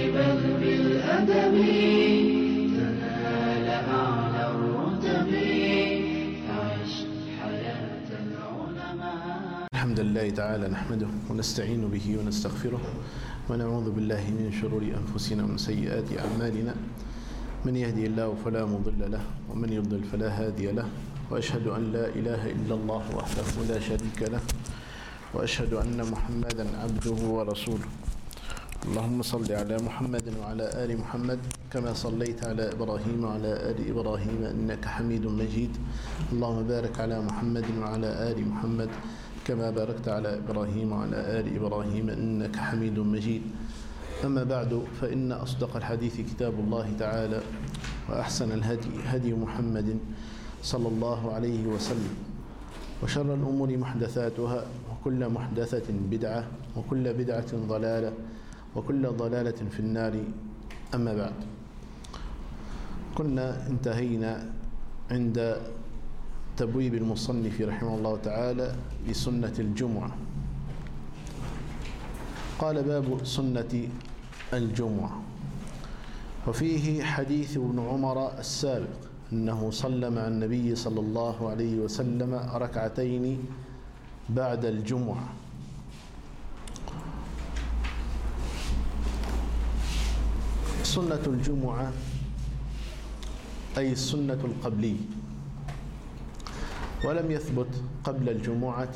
بل بالأدب تنال أعلى الرتب. فعش حياة العلماء. الحمد لله تعالى نحمده ونستعين به ونستغفره ونعوذ بالله من شرور أنفسنا ومن سيئات أعمالنا. من يهدي الله فلا مضل له ومن يضلل فلا هادي له، وأشهد أن لا إله إلا الله وحده لا شريك له، وأشهد أن محمدا عبده ورسوله. اللهم صل على محمد وعلى آل محمد كما صليت على إبراهيم وعلى آل إبراهيم إنك حميد مجيد. اللهم بارك على محمد وعلى آل محمد كما باركت على إبراهيم وعلى آل إبراهيم إنك حميد مجيد. أما بعد، فإن أصدق الحديث كتاب الله تعالى، وأحسن الهدي هدي محمد صلى الله عليه وسلم، وشر الأمور محدثاتها، وكل محدثة بدعة، وكل بدعة ضلالة، وكل ضلالة في النار. أما بعد، كنا انتهينا عند تبويب المصنف رحمه الله تعالى لسنة الجمعة. قال: باب سنة الجمعة. وفيه حديث ابن عمر السابق أنه صلى مع النبي صلى الله عليه وسلم ركعتين بعد الجمعة. سنة الجمعة أي السنة القبلية، ولم يثبت قبل الجمعة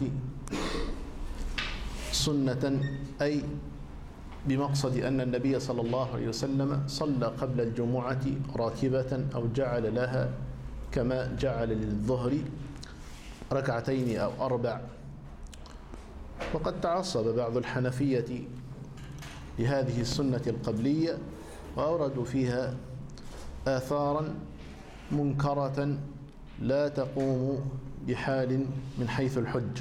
سنة، أي بمقصد أن النبي صلى الله عليه وسلم صلى قبل الجمعة راكبة أو جعل لها كما جعل للظهر ركعتين أو أربع. وقد تعصب بعض الحنفية لهذه السنة القبلية، وأوردوا فيها آثارا منكرة لا تقوم بحال من حيث الحج.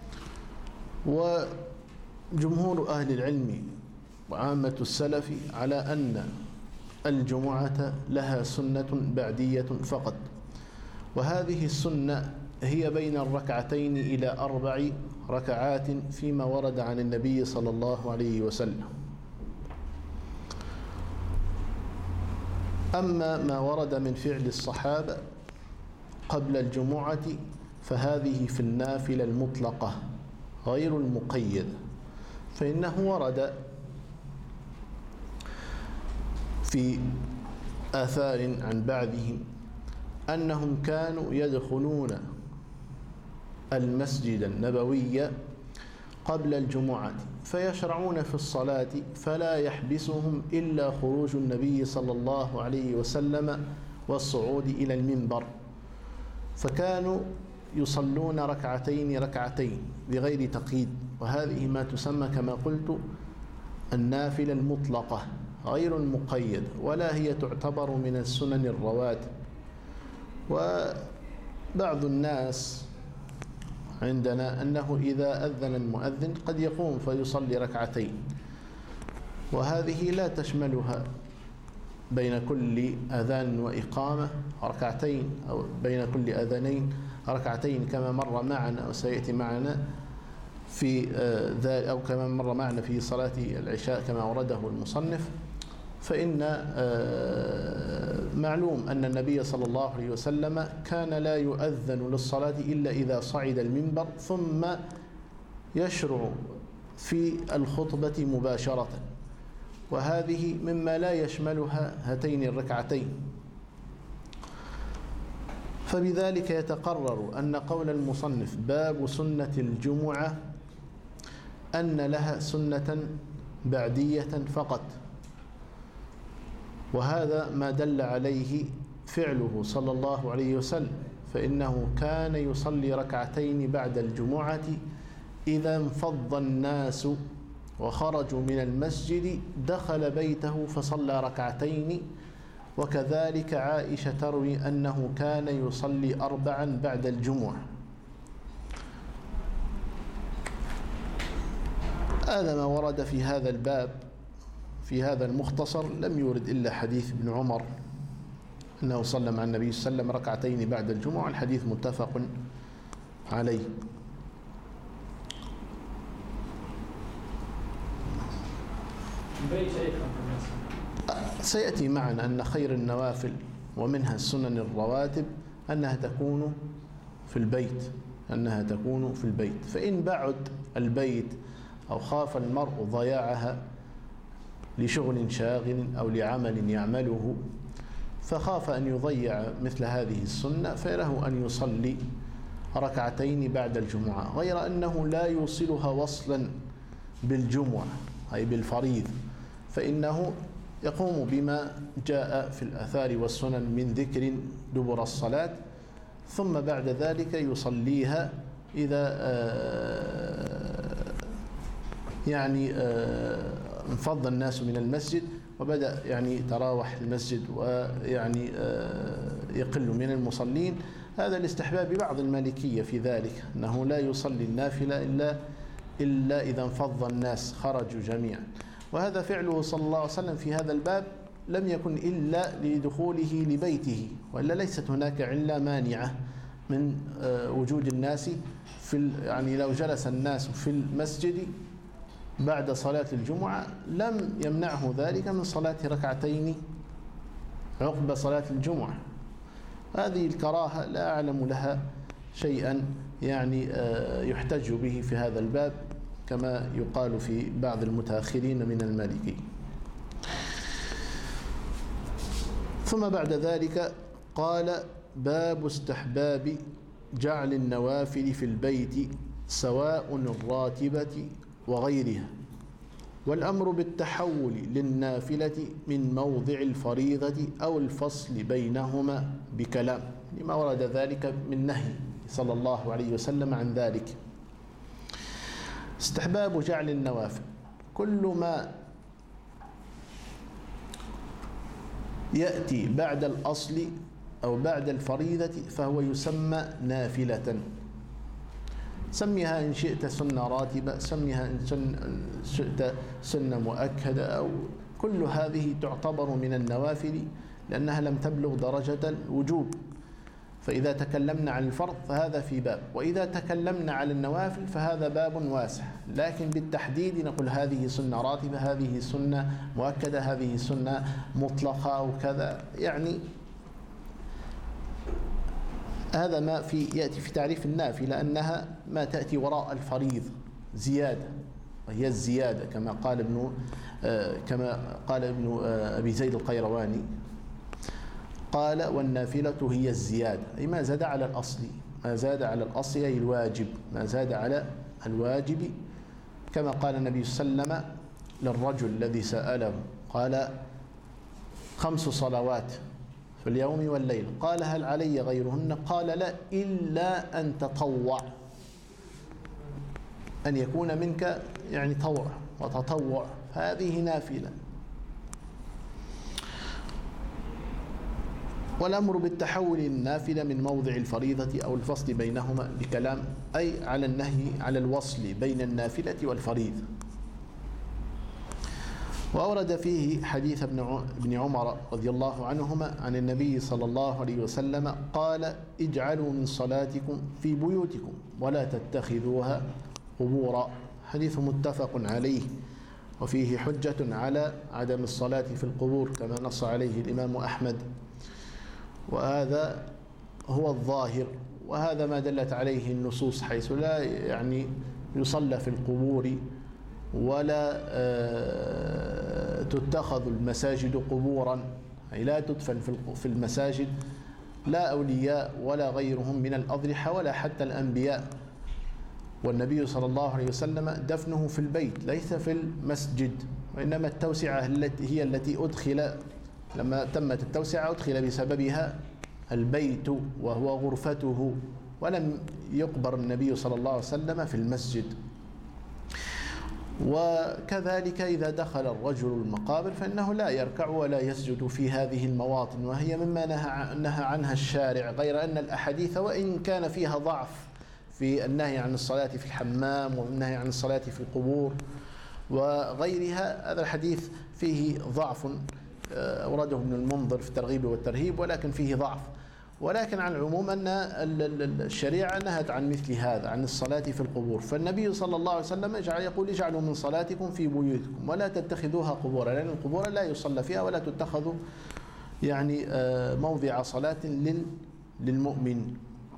وجمهور أهل العلم وعامة السلف على أن الجمعة لها سنة بعدية فقط، وهذه السنة هي بين الركعتين إلى 4 ركعات فيما ورد عن النبي صلى الله عليه وسلم. أما ما ورد من فعل الصحابة قبل الجمعة فهذه في النافلة المطلقة غير المقيدة، فإنه ورد في آثار عن بعضهم أنهم كانوا يدخلون المسجد النبوي قبل الجمعة فيشرعون في الصلاة، فلا يحبسهم إلا خروج النبي صلى الله عليه وسلم والصعود إلى المنبر، فكانوا يصلون ركعتين بغير تقييد. وهذه ما تسمى كما قلت النافلة المطلقة غير المقيد، ولا هي تعتبر من السنن الرواتب. وبعض الناس عندنا أنه إذا أذن المؤذن قد يقوم فيصلي ركعتين، وهذه لا تشملها بين كل أذان وإقامة ركعتين، أو بين كل أذانين ركعتين كما مر معنا وسيأتي معنا في أو كما مر معنا في صلاة العشاء كما ورده المصنف. فإن معلوم أن النبي صلى الله عليه وسلم كان لا يؤذن للصلاة إلا إذا صعد المنبر، ثم يشرع في الخطبة مباشرة، وهذه مما لا يشملها هاتين الركعتين. فبذلك يتقرر أن قول المصنف باب سنة الجمعة أن لها سنة بعدية فقط، وهذا ما دل عليه فعله صلى الله عليه وسلم، فإنه كان يصلي ركعتين بعد الجمعة إذا انفض الناس وخرجوا من المسجد دخل بيته فصلى ركعتين. وكذلك عائشة تروي أنه كان يصلي 4 بعد الجمعة. هذا ما ورد في هذا الباب في هذا المختصر. لم يورد إلا حديث ابن عمر أنه صلى مع النبي صلى الله عليه وسلم ركعتين بعد الجمعة، الحديث متفق عليه. سيأتي معنا أن خير النوافل ومنها السنن الرواتب أنها تكون في البيت، فإن بعد البيت أو خاف المرء ضياعها لشغل شاغل أو لعمل يعمله فخاف أن يضيع مثل هذه السنة، فله أن يصلي ركعتين بعد الجمعة، غير أنه لا يوصلها وصلا بالجمعة أي بالفريض، فإنه يقوم بما جاء في الآثار والسنن من ذكر دبر الصلاة، ثم بعد ذلك يصليها إذا انفض الناس من المسجد وبدأ تراوح المسجد يقل من المصلين. هذا الاستحباب بعض المالكية في ذلك، أنه لا يصلي النافلة إلا إذا انفض الناس خرجوا جميعا، وهذا فعله صلى الله عليه وسلم في هذا الباب لم يكن إلا لدخوله لبيته، وإلا ليست هناك علة مانعة من وجود الناس لو جلس الناس في المسجد بعد صلاة الجمعة لم يمنعه ذلك من صلاة ركعتين عقب صلاة الجمعة. هذه الكراهة لا أعلم لها شيئا يحتج به في هذا الباب كما يقال في بعض المتأخرين من المالكي. ثم بعد ذلك قال: باب استحباب جعل النوافل في البيت سواء الراتبة وغيرها، والأمر بالتحول للنافلة من موضع الفريضة أو الفصل بينهما بكلام، لما ورد ذلك من نهي صلى الله عليه وسلم عن ذلك. استحباب جعل النوافل، كل ما يأتي بعد الأصل أو بعد الفريضة فهو يسمى نافلة، سميها إن شئت سنة راتبة، سميها إن شئت سنة مؤكدة، أو كل هذه تعتبر من النوافل لأنها لم تبلغ درجة الوجوب. فإذا تكلمنا عن الفرض فهذا في باب، وإذا تكلمنا عن النوافل فهذا باب واسع، لكن بالتحديد نقول هذه سنة راتبة، هذه سنة مؤكدة، هذه سنة مطلقة أو كذا. هذا ما يأتي في تعريف النافلة، أنها ما تأتي وراء الفريض زيادة، وهي الزيادة كما قال ابن أبي زيد القيرواني، قال: والنافلة هي الزيادة، أي ما زاد على الأصل، ما زاد على الأصل أي الواجب، ما زاد على الواجب، كما قال النبي صلى الله عليه وسلم للرجل الذي سأله، قال: 5 صلوات في اليوم والليل، قال: هل علي غيرهن؟ قال: لا، إلا أن تطوع، أن يكون منك طوع وتطوع، هذه نافلة. والأمر بالتحول النافلة من موضع الفريضة أو الفصل بينهما بكلام، أي على النهي على الوصل بين النافلة والفريضة. وأورد فيه حديث ابن عمر رضي الله عنهما عن النبي صلى الله عليه وسلم قال: اجعلوا من صلاتكم في بيوتكم ولا تتخذوها قبورا، حديث متفق عليه، وفيه حجة على عدم الصلاة في القبور كما نص عليه الإمام أحمد، وهذا هو الظاهر، وهذا ما دلت عليه النصوص، حيث لا يصلى في القبور ولا تتخذ المساجد قبورا، أي لا تدفن في المساجد لا أولياء ولا غيرهم من الأضرحة ولا حتى الأنبياء. والنبي صلى الله عليه وسلم دفنه في البيت ليس في المسجد، وإنما التوسعة هي التي أدخل، لما تمت التوسعة أدخل بسببها البيت وهو غرفته، ولم يقبر النبي صلى الله عليه وسلم في المسجد. وكذلك إذا دخل الرجل المقابر فإنه لا يركع ولا يسجد في هذه المواطن، وهي مما نهى عنها الشارع، غير أن الأحاديث وإن كان فيها ضعف في النهي عن الصلاة في الحمام والنهي عن الصلاة في القبور وغيرها، هذا الحديث فيه ضعف، أورده ابن المنذر في الترغيب والترهيب، ولكن فيه ضعف. ولكن عن العموم أن الشريعة نهت عن مثل هذا، عن الصلاة في القبور. فالنبي صلى الله عليه وسلم يقول اجعلوا من صلاتكم في بيوتكم ولا تتخذوها قبورا، لأن القبور لا يصلى فيها ولا تتخذ يعني موضع صلاة للمؤمن.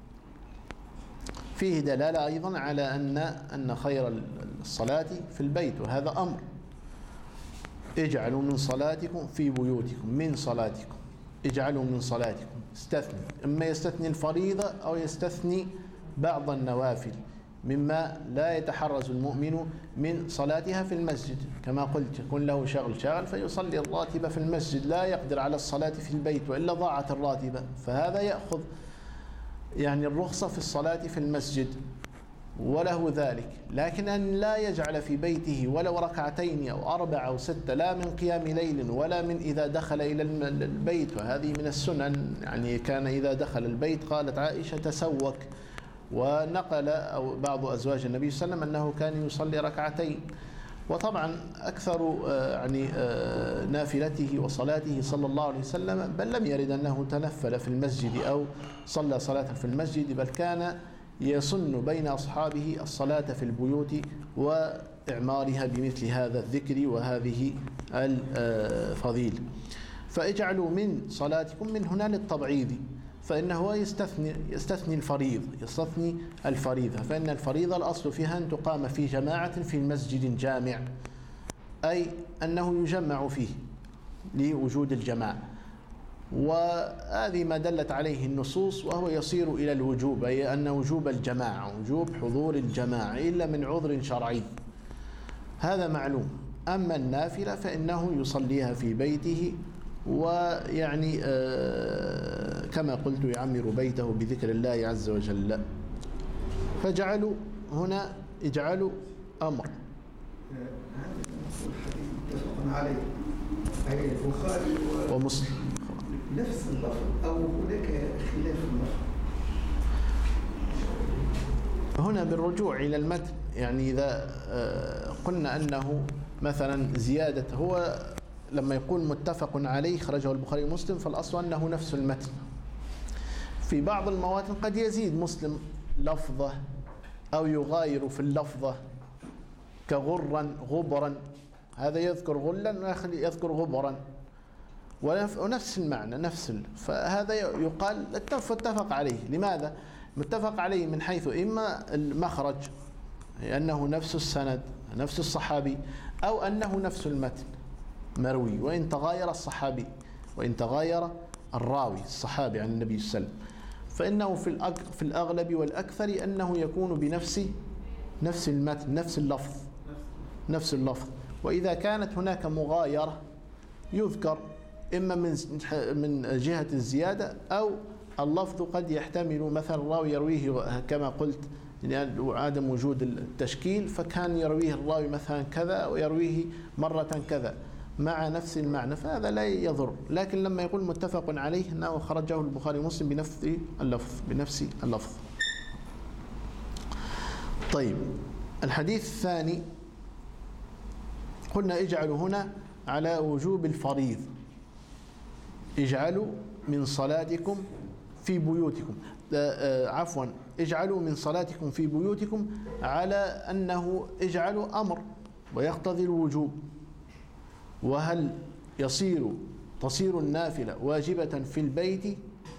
فيه دلالة أيضا على أن خير الصلاة في البيت، وهذا أمر. اجعلوا من صلاتكم في بيوتكم، من صلاتكم، اجعلوا من صلاتكم، استثني، إما يستثني الفريضة أو يستثني بعض النوافل مما لا يتحرز المؤمن من صلاتها في المسجد. كما قلت يكون له شغل فيصلي الراتبة في المسجد، لا يقدر على الصلاة في البيت وإلا ضاعت الراتبة، فهذا يأخذ يعني الرخصة في الصلاة في المسجد وله ذلك. لكن أن لا يجعل في بيته ولو ركعتين أو 4 أو 6، لا من قيام ليل ولا من إذا دخل إلى البيت، وهذه من السنن. يعني كان إذا دخل البيت قالت عائشة تسوك، ونقل أو بعض أزواج النبي صلى الله عليه وسلم أنه كان يصلي ركعتين. وطبعا أكثر يعني نافلته وصلاته صلى الله عليه وسلم بل لم يرد أنه تنفل في المسجد أو صلى صلاة في المسجد، بل كان يسن بين أصحابه الصلاة في البيوت وإعمارها بمثل هذا الذكر وهذه الفضيلة. فاجعلوا من صلاتكم، من هنا للتبعيض، فإنه يستثني الفريضة، فإن الفريضة الأصل فيها أن تقام في جماعة في مسجد جامع، أي أنه يجمع فيه لوجود الجماعة، وهذه ما دلت عليه النصوص، وهو يصير إلى الوجوب، أي أن وجوب الجماعة، وجوب حضور الجماعة إلا من عذر شرعي، هذا معلوم. أما النافلة فإنه يصليها في بيته، ويعني كما قلت يعمر بيته بذكر الله عز وجل. فجعلوا هنا اجعلوا أمر. هذا النص الحديث متفق عليه، أي البخاري ومسلم نفس اللفظ أو هناك خلاف اللفظ؟ هنا بالرجوع إلى المتن، يعني إذا قلنا أنه مثلا زيادة، هو لما يقول متفق عليه خرجه البخاري ومسلم فالأصل أنه نفس المتن. في بعض المواطن قد يزيد مسلم لفظة أو يغاير في اللفظة، كغرا غبرا، هذا يذكر غلا يذكر غبرا، ونفس المعنى فهذا يقال اتفق عليه. لماذا؟ متفق عليه من حيث إما المخرج أنه نفس السند نفس الصحابي، أو أنه نفس المتن مروي، وإن تغاير الصحابي وإن تغاير الراوي الصحابي عن النبي صلى الله عليه وسلم، فإنه في الأغلب والأكثر أنه يكون بنفس المتن نفس اللفظ. وإذا كانت هناك مغايرة يذكر إما من جهة الزيادة، أو اللفظ قد يحتمل مثلا الراوي يرويه كما قلت يعني عدم وجود التشكيل، فكان يرويه الراوي مثلا كذا ويرويه مرة كذا مع نفس المعنى، فهذا لا يضر. لكن لما يقول متفق عليه أنه خرجه البخاري ومسلم بنفس اللفظ. طيب، الحديث الثاني قلنا اجعلوا هنا على وجوب الفريض، اجعلوا من صلاتكم في بيوتكم، عفوا اجعلوا من صلاتكم في بيوتكم، على أنه اجعلوا أمر ويقتضي الوجوب. وهل تصير النافلة واجبة في البيت؟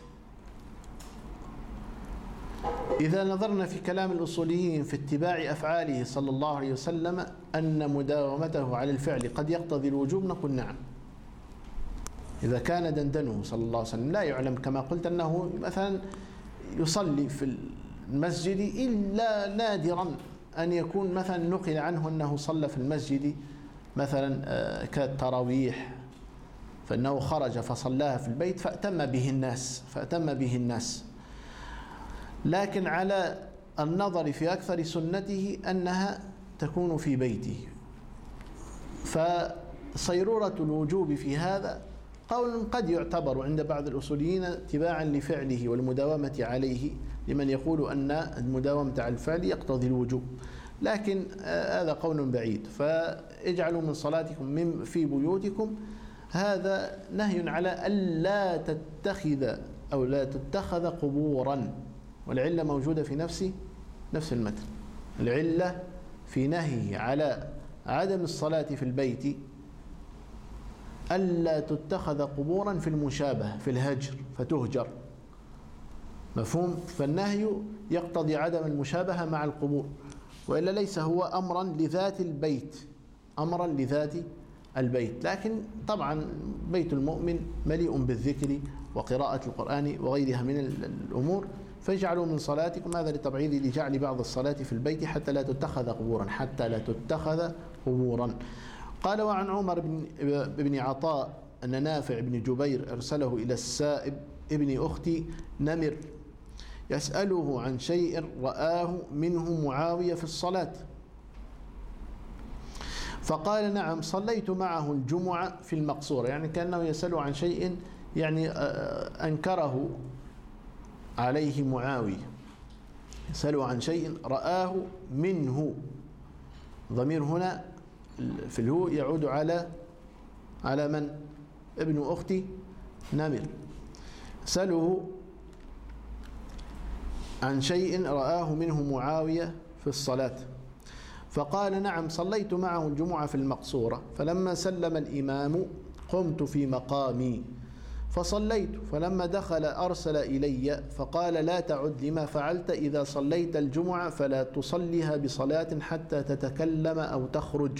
إذا نظرنا في كلام الأصوليين في اتباع أفعاله صلى الله عليه وسلم أن مداومته على الفعل قد يقتضي الوجوب، نقول نعم. إذا كان دندنه صلى الله عليه وسلم لا يعلم كما قلت أنه مثلا يصلي في المسجد إلا نادرا أن يكون مثلا نقل عنه أنه صلى في المسجد مثلا كالتراويح، فإنه خرج فصلاها في البيت فأتم به الناس. لكن على النظر في أكثر سنته أنها تكون في بيته، فصيرورة الوجوب في هذا قول قد يعتبر عند بعض الأصوليين اتباعا لفعله والمداومة عليه، لمن يقول أن المداومة على الفعل يقتضي الوجوب، لكن هذا قول بعيد. فاجعلوا من صلاتكم في بيوتكم، هذا نهي على ألا تتخذ أو لا تتخذ قبورا، والعلة موجودة في نفس المتن. العلة في نهيه على عدم الصلاة في البيت ألا تتخذ قبورا في المشابهة في الهجر فتهجر، مفهوم؟ فالنهي يقتضي عدم المشابهة مع القبور، وإلا ليس هو أمرا لذات البيت، أمرا لذات البيت. لكن طبعا بيت المؤمن مليء بالذكر وقراءة القرآن وغيرها من الأمور، فاجعلوا من صلاتكم، هذا لتبعيض لجعل بعض الصلاة في البيت حتى لا تتخذ قبورا. قال: وعن عمر بن عطاء أن نافع بن جبير أرسله إلى السائب ابن أخت نمر يسأله عن شيء رآه منه معاوية في الصلاة، فقال: نعم صليت معه الجمعة في المقصورة. يعني كأنه يسأله عن شيء يعني أنكره عليه معاوية، يسأله عن شيء رآه منه، ضمير هنا في الهو يعود على من؟ ابن أخت نمر. سأله عن شيء رآه منه معاوية في الصلاة، فقال: نعم صليت معه الجمعة في المقصورة، فلما سلم الإمام قمت في مقامي فصليت، فلما دخل أرسل إلي فقال: لا تعد لما فعلت، إذا صليت الجمعة فلا تصليها بصلاة حتى تتكلم أو تخرج،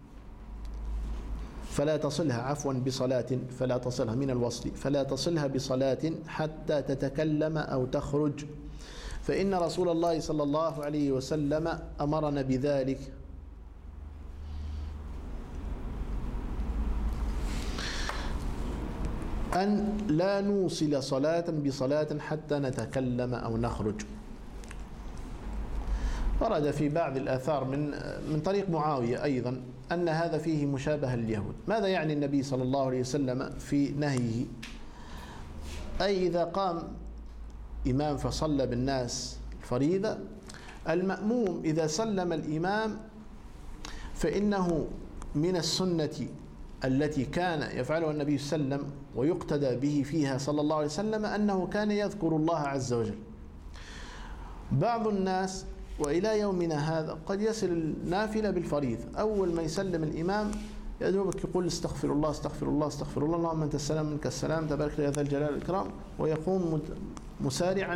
فلا تصلها من الوصل، فلا تصلها بصلاة حتى تتكلم أو تخرج، فإن رسول الله صلى الله عليه وسلم أمرنا بذلك. أن لا نوصل صلاة بصلاة حتى نتكلم أو نخرج. ورد في بعض الآثار من طريق معاوية أيضا أن هذا فيه مشابهة لليهود. ماذا يعني النبي صلى الله عليه وسلم في نهيه؟ أي إذا قام إمام فصلى بالناس الفريضة، المأموم إذا سلم الإمام فإنه من السنة التي كان يفعلها النبي صلى الله عليه وسلم ويقتدى به فيها صلى الله عليه وسلم أنه كان يذكر الله عز وجل. بعض الناس وإلى يومنا هذا قد يصل النافلة بالفريضة، أول ما يسلم الإمام يدوبك يقول استغفر الله استغفر الله استغفر الله، اللهم أنت السلام منك السلام تبارك يا ذا الجلال والإكرام، ويقوم مسارعا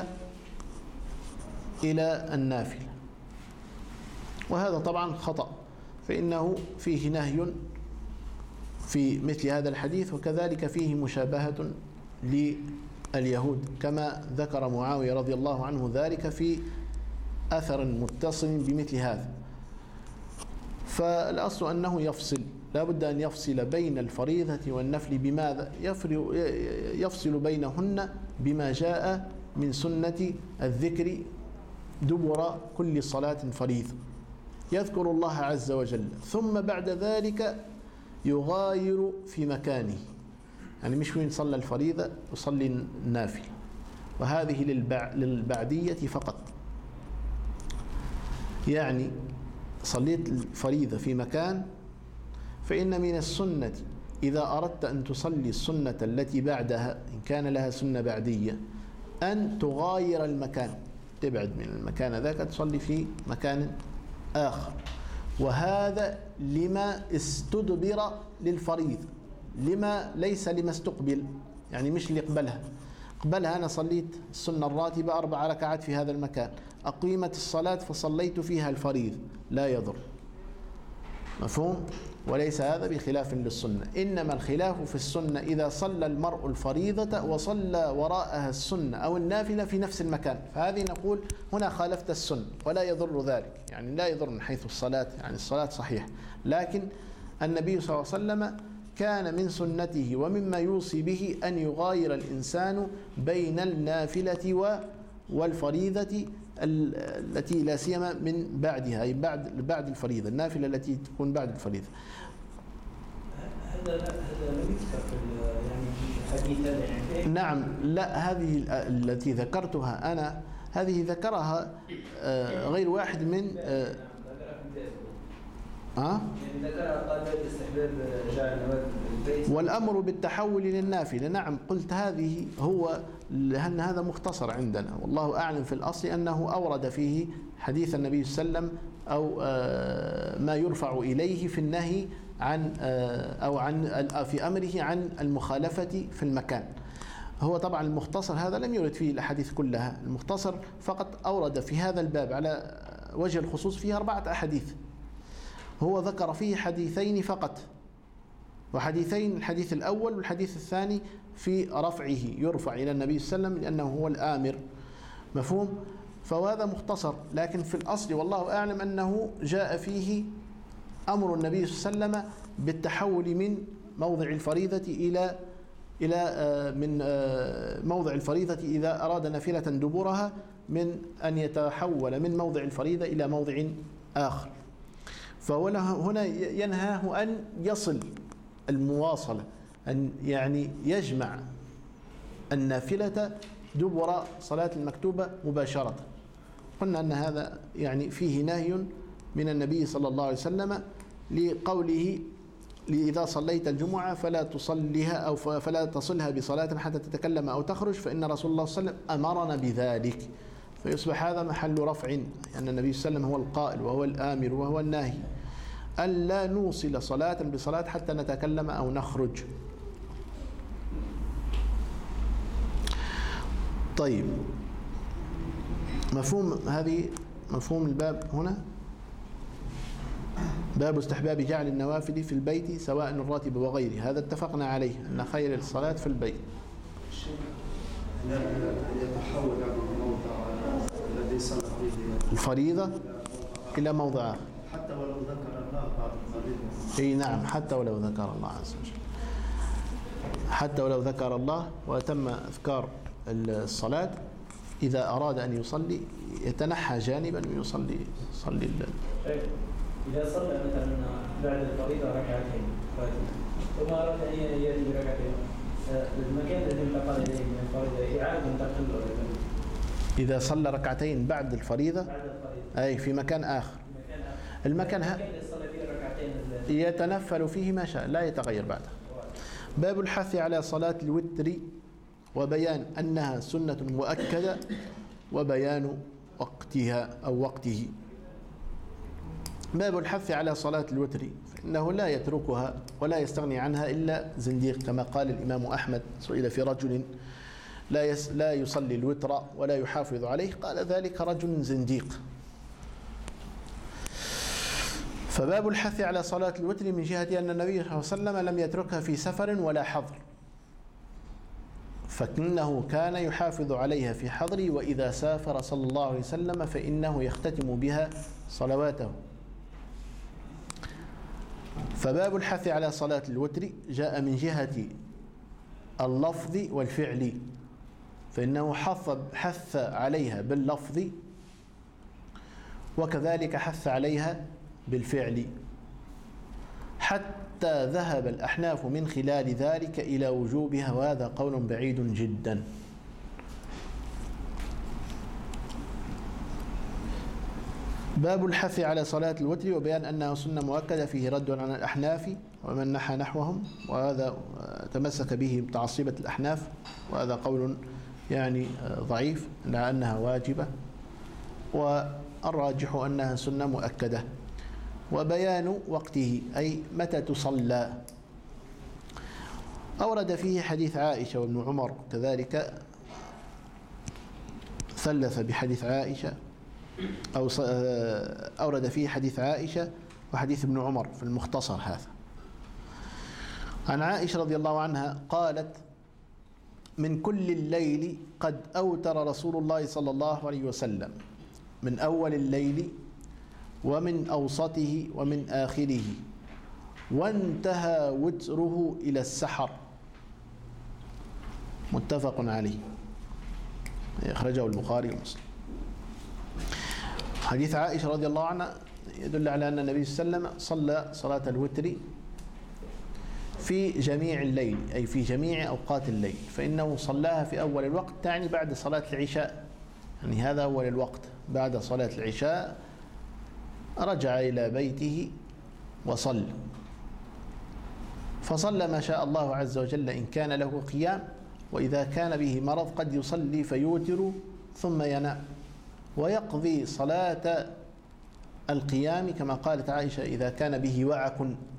إلى النافلة. وهذا طبعا خطأ، فإنه فيه نهي في مثل هذا الحديث، وكذلك فيه مشابهة لليهود كما ذكر معاوية رضي الله عنه ذلك في أثر متصل بمثل هذا. فالأصل أنه لا بد أن يفصل بين الفريضة والنفل. بماذا؟ يفصل بينهن بما جاء من سنة الذكر دبر كل صلاة فريضة، يذكر الله عز وجل، ثم بعد ذلك يغاير في مكانه، يعني مش وين صلى الفريضة يصلي النافل، وهذه للبعدية فقط. يعني صليت الفريضة في مكان، فإن من السنة إذا أردت أن تصلي السنة التي بعدها إن كان لها سنة بعدية أن تغاير المكان، تبعد من المكان ذاك تصلي في مكان آخر. وهذا لما استدبر للفريضة، لما ليس لما استقبل، يعني مش اللي قبلها أنا صليت السنة الراتبة 4 ركعات في هذا المكان، أقيمت الصلاة فصليت فيها الفريضة، لا يضر، مفهوم؟ وليس هذا بخلاف للسنة، إنما الخلاف في السنة إذا صلى المرء الفريضة وصلى وراءها السنة أو النافلة في نفس المكان، فهذه نقول هنا خالفت السنة ولا يضر ذلك، يعني لا يضر من حيث الصلاة، يعني الصلاة صحيح. لكن النبي صلى الله عليه وسلم كان من سنته ومما يوصي به أن يغاير الإنسان بين النافلة والفريضة التي لا سيما من بعدها، أي بعد الفريضة، النافلة التي تكون بعد الفريضة. هذا لم يذكر يعني في الحديث يعني. نعم، لا، هذه التي ذكرتها أنا هذه ذكرها غير واحد من يعني ذكر قال باستحباب جعل البيت والأمر بالتحول للنافلة. نعم قلت هذه هو لأن هذا مختصر عندنا، والله أعلم في الأصل أنه أورد فيه حديث النبي صلى الله عليه وسلم أو ما يرفع إليه في النهي عن أو عن في أمره عن المخالفة في المكان. هو طبعا المختصر هذا لم يرد فيه الأحاديث كلها، المختصر فقط أورد في هذا الباب على وجه الخصوص فيه 4 أحاديث، هو ذكر فيه حديثين فقط، وحديثين الحديث الأول والحديث الثاني في رفعه، يرفع إلى النبي صلى الله عليه وسلم لأنه هو الآمر، مفهوم؟ فهذا مختصر، لكن في الأصل والله أعلم أنه جاء فيه أمر النبي صلى الله عليه وسلم بالتحول من موضع الفريضة من موضع الفريضة إذا أراد نافلة دبرها، من أن يتحول من موضع الفريضة إلى موضع آخر. فهنا ينهاه أن يصل المواصلة، أن يعني يجمع النافلة دبر صلاة المكتوبة مباشرة. قلنا أن هذا يعني فيه نهي من النبي صلى الله عليه وسلم لقوله إذا صليت الجمعة فلا تصليها أو فلا تصلها بصلاة حتى تتكلم أو تخرج، فإن رسول الله صلى الله عليه وسلم أمرنا بذلك. فيصبح هذا محل رفع، أن النبي صلى الله عليه وسلم هو القائل وهو الآمر وهو الناهي أن لا نوصل صلاة بصلاة حتى نتكلم أو نخرج. طيب، مفهوم الباب هنا باب استحباب جعل النوافل في البيت سواء الراتب وغيره، هذا اتفقنا عليه أن خير الصلاة في البيت. يتحول عن الموضع الذي صلى فيه الفريضة إلى موضع آخر، حتى ولو ذكر الله بعد الفريضة. أي نعم، حتى ولو ذكر الله عز وجل، حتى ولو ذكر الله وتم إذكار الصلاة، إذا أراد أن يصلي يتنحى جانبا ويصلي إذا صلى مثلا بعد الفريضة ركعتين ثم أراد أن يأتي بركعتين، المكان الذي انتقل إليه من الفريضة إعادة تنتقل له. إذا صلى ركعتين بعد الفريضة أي في مكان آخر، المكان يتنفل فيه ما شاء، لا يتغير بعده. باب الحث على صلاة الوتر وبيان أنها سنة مؤكدة وبيان وقتها أو وقته. باب الحث على صلاة الوتر، فإنه لا يتركها ولا يستغني عنها إلا زنديق، كما قال الإمام أحمد سئل في رجل لا يصلي الوتر ولا يحافظ عليه، قال ذلك رجل زنديق. فباب الحث على صلاة الوتر من جهة أن النبي صلى الله عليه وسلم لم يتركها في سفر ولا حضر، فإنه كان يحافظ عليها في حضره، وإذا سافر صلى الله عليه وسلم فإنه يختتم بها صلواته. فباب الحث على صلاة الوتر جاء من جهة اللفظ والفعل، فإنه حث عليها باللفظ وكذلك حث عليها بالفعل، حتى ذهب الأحناف من خلال ذلك إلى وجوبها، وهذا قول بعيد جدا. باب الحث على صلاة الوتر وبيان أنها سنة مؤكدة، فيه رد على الأحناف ومن نحى نحوهم، وهذا تمسك به متعصبة الأحناف، وهذا قول يعني ضعيف لأنها واجبة، والراجح أنها سنة مؤكدة. وبيان وقته أي متى تصلى، أورد فيه حديث عائشة وابن عمر، كذلك ثلث بحديث عائشة أو أورد فيه حديث عائشة وحديث ابن عمر في المختصر هذا. عن عائشة رضي الله عنها قالت: من كل الليل قد أوتر رسول الله صلى الله عليه وسلم، من أول الليل ومن أوسطه ومن آخره، وانتهى وتره إلى السحر. متفق عليه، أخرجه البخاري ومسلم. حديث عائشة رضي الله عنها يدل على أن النبي صلى الله عليه وسلم صلى صلاة الوتر في جميع الليل، أي في جميع أوقات الليل، فإنه صلاها في أول الوقت، تعني بعد صلاة العشاء، يعني هذا أول الوقت. بعد صلاة العشاء رجع إلى بيته وصل، فصلى ما شاء الله عز وجل إن كان له قيام، وإذا كان به مرض قد يصلي فيوتر ثم ينام ويقضي صلاة القيام كما قالت عائشة إذا كان به وعك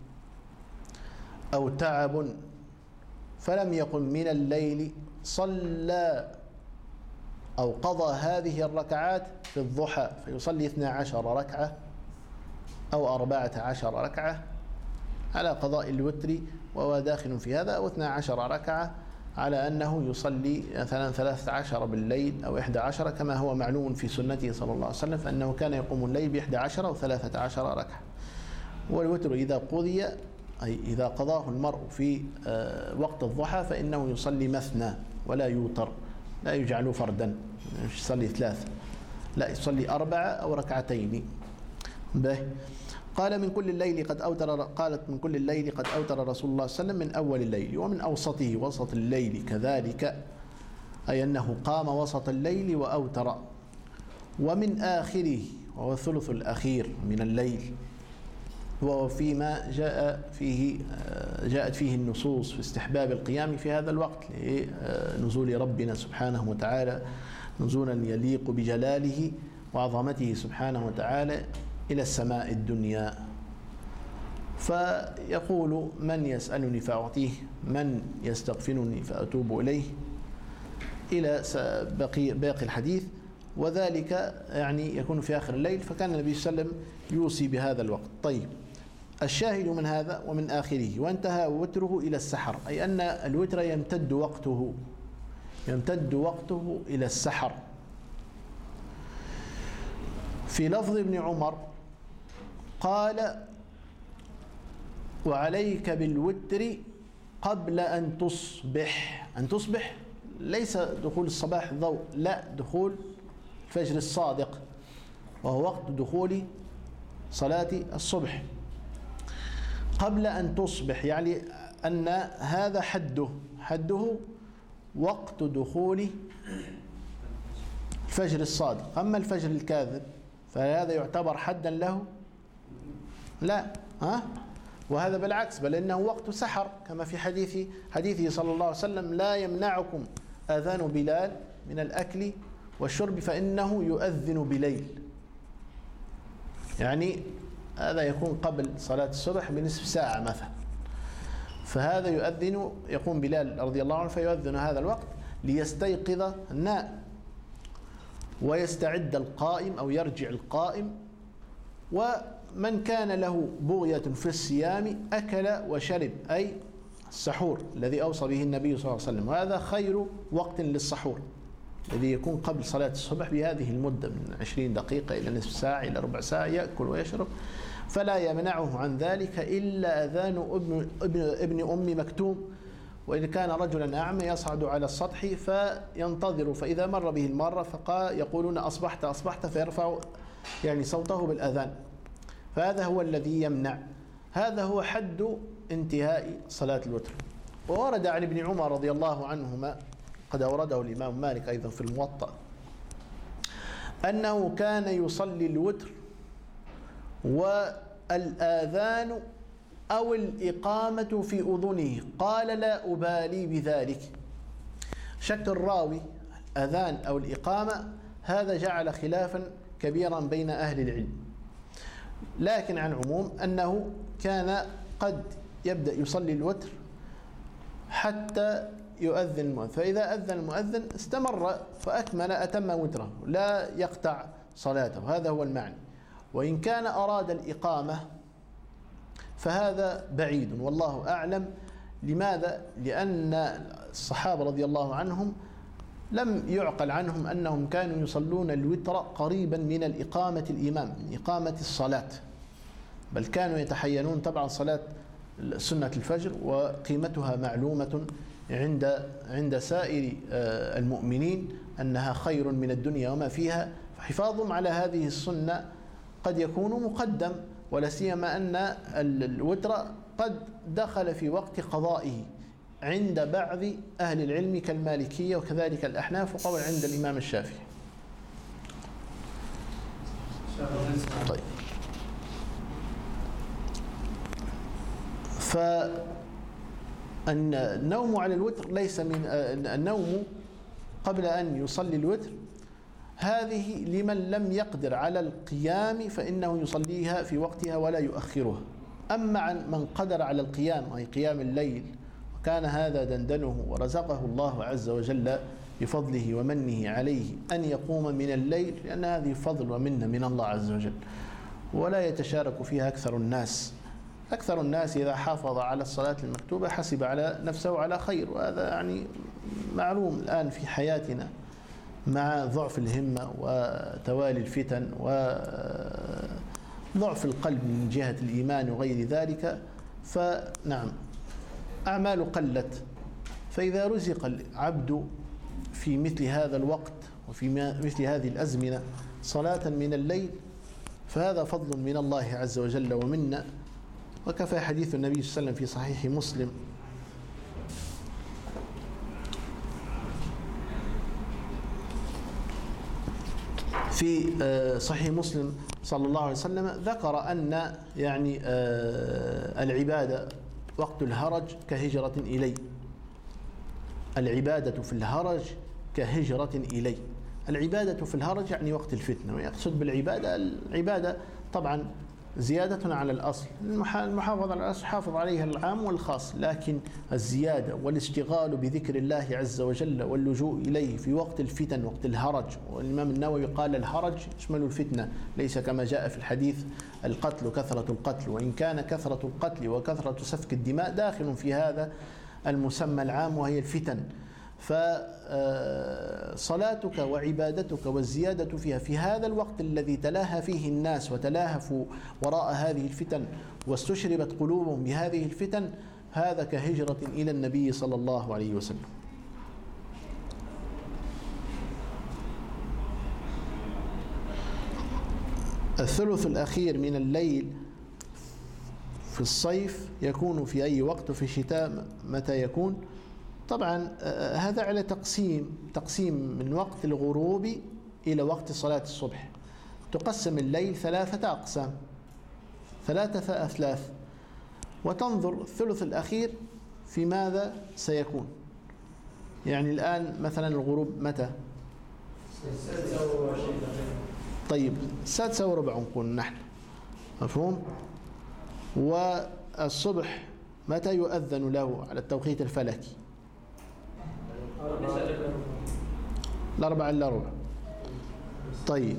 أو تعب فلم يقم من الليل صلى أو قضى هذه الركعات في الضحى فيصلي 12 ركعة أو 14 ركعة على قضاء الوتر، وهو داخل في هذا، أو 12 ركعة على أنه يصلي مثلا 13 بالليل أو 11 كما هو معلوم في سنته صلى الله عليه وسلم، فأنه كان يقوم الليل ب11 أو 13 ركعة. والوتر إذا قضي أي إذا قضاه المرء في وقت الضحى فإنه يصلي مثنى ولا يوتر، لا يجعل فردا، مش يصلي 3، لا يصلي 4 أو ركعتين. به قال من كل الليل قد أوتر، قالت من كل الليل قد أوتر رسول الله صلى الله عليه وسلم من أول الليل ومن أوسطه وسط الليل كذلك، أي أنه قام وسط الليل وأوتر، ومن آخره وهو الثلث الأخير من الليل، وهو فيما جاءت فيه النصوص في استحباب القيام في هذا الوقت لنزول ربنا سبحانه وتعالى نزولا يليق بجلاله وعظمته سبحانه وتعالى إلى السماء الدنيا. فيقول من يسألني فأعطيه، من يستغفرني فأتوب إليه، إلى باقي الحديث، وذلك يعني يكون في آخر الليل، فكان النبي صلى الله عليه وسلم يوصي بهذا الوقت. طيب الشاهد من هذا ومن آخره وانتهى وتره إلى السحر، أي أن الوتر يمتد وقته إلى السحر. في لفظ ابن عمر قال وعليك بالوتر قبل أن تصبح. أن تصبح ليس دخول الصباح ضوء، لا، دخول الفجر الصادق، وهو وقت دخول صلاة الصبح. قبل أن تصبح يعني أن هذا حده وقت دخول الفجر الصادق. أما الفجر الكاذب فهذا يعتبر حدا له؟ لا، وهذا بالعكس، بل إنه وقت سحر كما في حديثه صلى الله عليه وسلم لا يمنعكم آذان بلال من الأكل والشرب فإنه يؤذن بليل، يعني هذا يكون قبل صلاة الصبح بنصف ساعة مثلا، فهذا يقوم بلال رضي الله عنه فيؤذن هذا الوقت ليستيقظ النائم ويستعد القائم أو يرجع القائم. ومن كان له بغية في الصيام أكل وشرب، أي السحور الذي أوصى به النبي صلى الله عليه وسلم، وهذا خير وقت للسحور الذي يكون قبل صلاة الصبح بهذه المدة من 20 دقيقة إلى نصف ساعة إلى ربع ساعة يأكل ويشرب، فلا يمنعه عن ذلك إلا أذان ابن أم مكتوم، وإن كان رجلا أعمى يصعد على السطح فينتظر، فإذا مر به المارة يقولون أصبحت أصبحت، فيرفع يعني صوته بالأذان، فهذا هو الذي يمنع. هذا هو حد انتهاء صلاة الوتر. وورد عن ابن عمر رضي الله عنهما، قد أورده الإمام مالك أيضا في الموطأ، أنه كان يصلي الوتر والآذان أو الإقامة في أذنه، قال لا أبالي بذلك. شك الراوي أذان أو الإقامة هذا جعل خلافا كبيرا بين أهل العلم، لكن عن عموم أنه كان قد يبدأ يصلي الوتر حتى يؤذن المؤذن، فإذا أذن المؤذن استمر فأكمل أتم وتره لا يقطع صلاته، هذا هو المعنى. وإن كان أراد الإقامة فهذا بعيد والله أعلم. لماذا؟ لأن الصحابة رضي الله عنهم لم يعقل عنهم أنهم كانوا يصلون الوتر قريبا من الإقامة الإمام، من إقامة الصلاة، بل كانوا يتحينون طبعا صلاة سنة الفجر وقيمتها معلومة عند سائر المؤمنين أنها خير من الدنيا وما فيها، فحفاظهم على هذه السنة قد يكون مقدم، ولا سيما أن الوتر قد دخل في وقت قضائه عند بعض أهل العلم كالمالكية وكذلك الأحناف، وقول عند الإمام الشافعي. طيب فالنوم على الوتر ليس من النوم قبل أن يصلي الوتر، هذه لمن لم يقدر على القيام فإنه يصليها في وقتها ولا يؤخرها. أما عن من قدر على القيام أي قيام الليل وكان هذا دندنه ورزقه الله عز وجل بفضله ومنه عليه أن يقوم من الليل، لأن هذه فضل ومنة من الله عز وجل ولا يتشارك فيها أكثر الناس. أكثر الناس إذا حافظ على الصلاة المكتوبة حسب على نفسه على خير، وهذا يعني معلوم الآن في حياتنا مع ضعف الهمة وتوالي الفتن وضعف القلب من جهة الإيمان وغير ذلك. فنعم أعمال قلت، فإذا رزق العبد في مثل هذا الوقت وفي مثل هذه الأزمنة صلاة من الليل فهذا فضل من الله عز وجل ومنا. وكفى حديث النبي صلى الله عليه وسلم في صحيح مسلم في صحيح مسلم صلى الله عليه وسلم ذكر أن يعني العبادة وقت الهرج كهجرة إلي. العبادة في الهرج كهجرة إلي. العبادة في الهرج يعني وقت الفتنة، ويقصد بالعبادة العبادة طبعا زيادة على الأصل، المحافظة على الأصل حافظ عليها العام والخاص، لكن الزيادة والاشتغال بذكر الله عز وجل واللجوء إليه في وقت الفتن وقت الهرج. والإمام النووي قال الهرج يشمل الفتنة، ليس كما جاء في الحديث القتل كثرة القتل، وإن كان كثرة القتل وكثرة سفك الدماء داخل في هذا المسمى العام وهي الفتن. فصلاتك وعبادتك والزيادة فيها في هذا الوقت الذي تلاهى فيه الناس وتلاهفوا وراء هذه الفتن واستشربت قلوبهم بهذه الفتن، هذا كهجرة إلى النبي صلى الله عليه وسلم. الثلث الأخير من الليل في الصيف يكون في أي وقت، في الشتاء متى يكون؟ طبعا هذا على تقسيم من وقت الغروب إلى وقت صلاة الصبح. تقسم الليل 3 أقسام، 3 أثلاث، وتنظر الثلث الأخير في ماذا سيكون. يعني الآن مثلا الغروب متى؟ طيب 6:15 نقول نحن، مفهوم؟ والصبح متى يؤذن له على التوقيت الفلكي؟ 4:45. طيب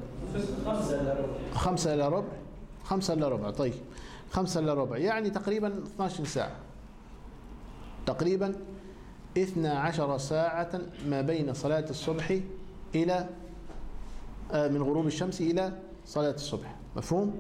5:15. 5:15. طيب 5:15 يعني تقريبا 12 ساعة، تقريبا 12 ساعة ما بين صلاة الصبح إلى من غروب الشمس إلى صلاة الصبح، مفهوم؟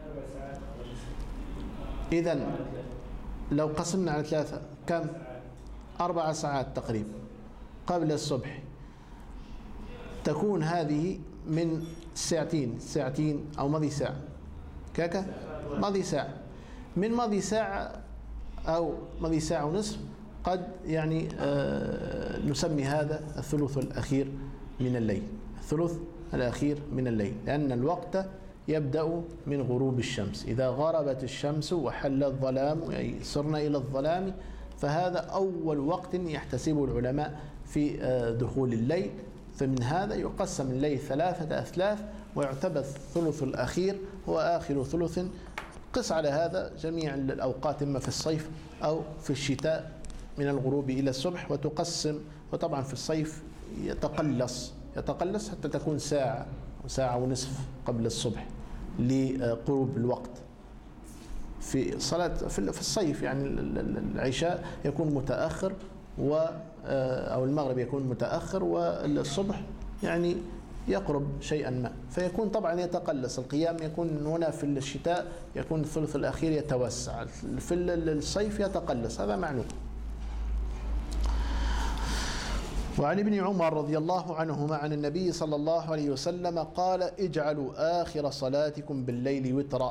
إذن لو قسمنا على 3 كم؟ 4 ساعات تقريبا قبل الصبح. تكون هذه من ساعتين أو مضي ساعة كاكا مضي ساعة، من مضي ساعة أو مضي ساعة ونصف قد يعني نسمي هذا الثلث الأخير من الليل. الثلث الأخير من الليل، لأن الوقت يبدأ من غروب الشمس. إذا غربت الشمس وحل الظلام أي صرنا إلى الظلام فهذا أول وقت يحتسبه العلماء في دخول الليل. فمن هذا يقسم الليل 3 أثلاث، ويعتبر الثلث الأخير هو آخر ثلث. قس على هذا جميع الأوقات إما في الصيف أو في الشتاء من الغروب إلى الصبح، وتقسم. وطبعا في الصيف يتقلص حتى تكون ساعة وساعة ونصف قبل الصبح لقرب الوقت. في صلاة في الصيف يعني العشاء يكون متأخر أو المغرب يكون متأخر، والصبح يعني يقرب شيئا ما، فيكون طبعا يتقلص القيام. يكون هنا في الشتاء يكون الثلث الأخير يتوسع، في الصيف يتقلص، هذا معلوم. وعن ابن عمر رضي الله عنهما عن النبي صلى الله عليه وسلم قال: اجعلوا آخر صلاتكم بالليل وترا.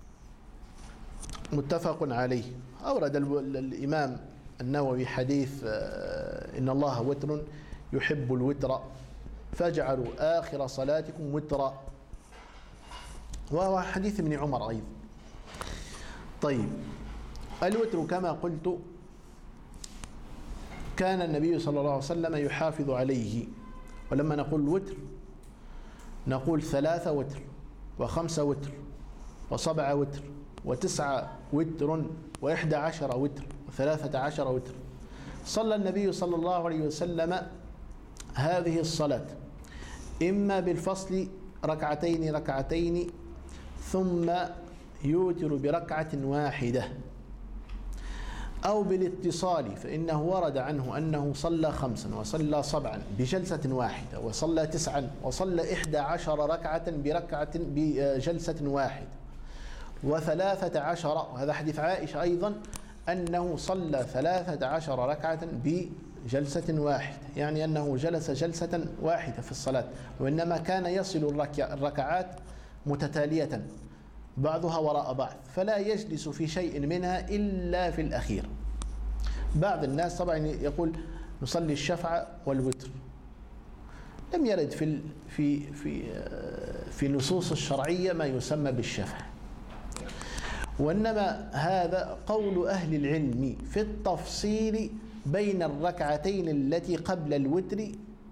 متفق عليه. أورد الإمام النووي حديث إن الله وتر يحب الوتر فاجعلوا آخر صلاتكم وترا، وهو حديث ابن عمر أيضا. طيب الوتر كما قلت كان النبي صلى الله عليه وسلم يحافظ عليه. ولما نقول وتر نقول 3 وتر و5 وتر و7 وتر و9 وتر و11 وتر و13 وتر. صلى النبي صلى الله عليه وسلم هذه الصلاة إما بالفصل ركعتين ثم يوتر بركعة واحدة، أو بالاتصال، فإنه ورد عنه أنه صلى 5 وصلى 7 بجلسة واحدة، وصلى 9 وصلى 11 ركعة بجلسة واحدة، و13، وهذا حديث عائشة أيضا أنه صلى 13 ركعة بجلسة واحدة، يعني أنه جلس جلسة واحدة في الصلاة، وإنما كان يصل الركعات متتالية بعضها وراء بعض، فلا يجلس في شيء منها إلا في الأخير. بعض الناس طبعا يقول نصلي الشفع والوتر، لم يرد في النصوص الشرعية ما يسمى بالشفع، وإنما هذا قول أهل العلم في التفصيل بين الركعتين التي قبل الوتر،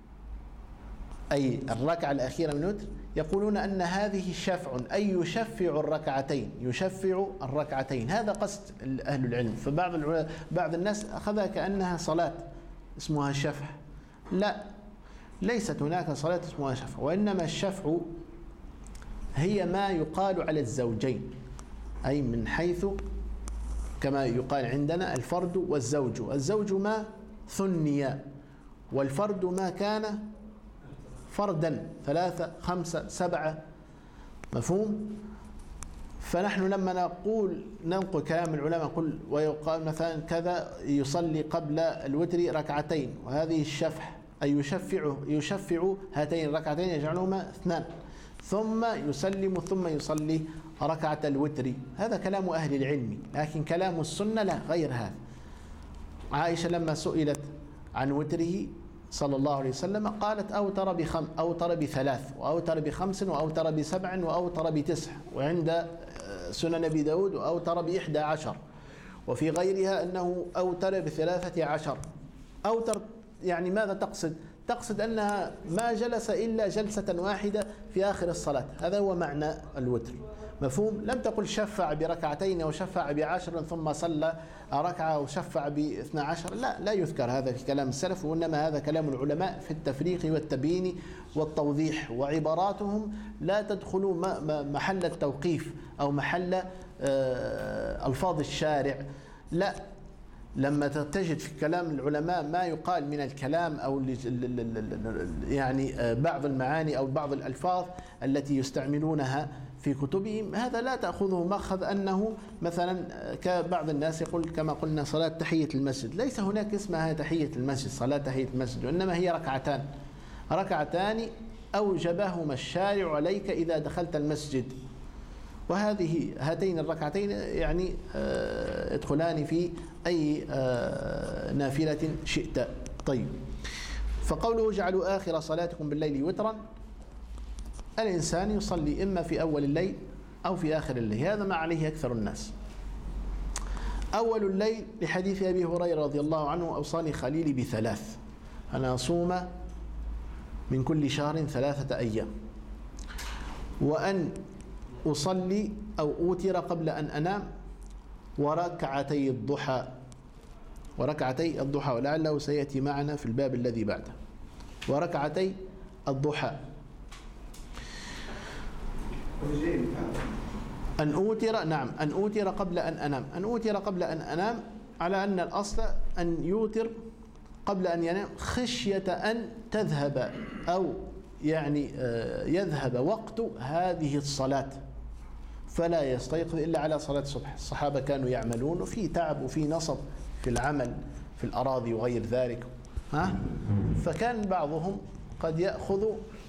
أي الركعة الأخيرة من الوتر، يقولون أن هذه شفع، أي يشفع الركعتين، هذا قصد أهل العلم. فبعض الناس أخذها كأنها صلاة اسمها شفع، لا، ليست هناك صلاة اسمها شفع، وإنما الشفع هي ما يقال على الزوجين، أي من حيث كما يقال عندنا الفرد والزوج، الزوج ما ثنيا، والفرد ما كان فردا 3 5 7، مفهوم؟ فنحن لما ننقل كلام العلماء نقول ويقال مثلا كذا يصلي قبل الوتر ركعتين، وهذه الشفع أي يشفع هاتين الركعتين يجعلهما 2، ثم يسلم ثم يصلي ركعة الوتر. هذا كلام أهل العلم، لكن كلام السنة لا، غير هذا. عائشة لما سئلت عن وتره صلى الله عليه وسلم قالت أوتر ب3 وأوتر ب5 وأوتر ب7 وأوتر ب9، وعند سنن أبي داود وأوتر ب11، وفي غيرها أنه أوتر ب13. أوتر يعني ماذا تقصد؟ تقصد أنها ما جلس إلا جلسة واحدة في آخر الصلاة، هذا هو معنى الوتر، مفهوم؟ لم تقل شفع بركعتين أو شفع ب10 ثم صلى ركعة أو شفع ب12، لا يذكر هذا في كلام السلف، وإنما هذا كلام العلماء في التفريق والتبيين والتوضيح، وعباراتهم لا تدخل محل التوقيف أو محل ألفاظ الشارع، لا. لما تجد في كلام العلماء ما يقال من الكلام أو يعني بعض المعاني أو بعض الألفاظ التي يستعملونها في كتبهم، هذا لا تأخذه مأخذ أنه مثلا كبعض الناس يقول كما قلنا صلاة تحية المسجد، ليس هناك اسمها تحية المسجد، صلاة تحية المسجد، وإنما هي ركعتان أوجبهما الشارع عليك إذا دخلت المسجد، هاتين الركعتين يعني يدخلان في أي نافلة شئت. طيب، فقوله اجعلوا آخر صلاتكم بالليل وترا، الإنسان يصلي إما في أول الليل أو في آخر الليل، هذا ما عليه أكثر الناس. أول الليل لحديث أبي هريرة رضي الله عنه أوصاني خليلي ب3، أنا أصوم من كل شهر 3 أيام، وأن أصلي أو أوتر قبل أن أنام، وركعتي الضحى، ولعله سيأتي معنا في الباب الذي بعده، وركعتي الضحى. أن أوتر قبل أن أنام، على أن الأصل أن يوتر قبل أن ينام خشية أن تذهب أو يعني يذهب وقت هذه الصلاة فلا يستيقظ إلا على صلاة الصبح. الصحابة كانوا يعملون وفي تعب وفي نصب في العمل في الأراضي وغير ذلك، فكان بعضهم قد يأخذ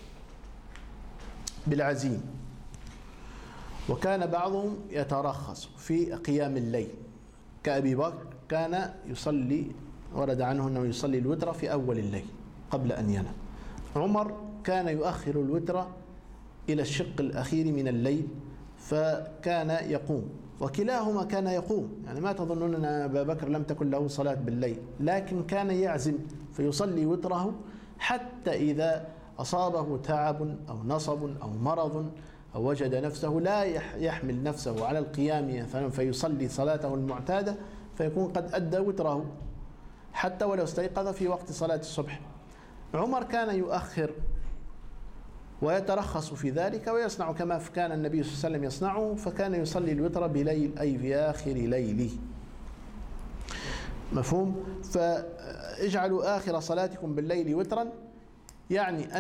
بالعزيم، وكان بعضهم يترخص في قيام الليل، كأبي بكر كان يصلي، ورد عنه أنه يصلي الوتر في أول الليل قبل أن ينام. عمر كان يؤخر الوتر إلى الشق الأخير من الليل، فكان يقوم وكلاهما كان يقوم، يعني ما تظنون أن أبا بكر لم تكن له صلاة بالليل، لكن كان يعزم فيصلي وتره حتى إذا أصابه تعب أو نصب أو مرض أو وجد نفسه لا يحمل نفسه على القيام فيصلي صلاته المعتادة، فيكون قد أدى وتره حتى ولو استيقظ في وقت صلاة الصبح. عمر كان يؤخر ويترخص في ذلك ويصنع كما كان النبي صلى الله عليه وسلم يصنعه، فكان يصلي الوتر بليل أي في آخر ليله. مفهوم؟ فاجعلوا آخر صلاتكم بالليل وترا، يعني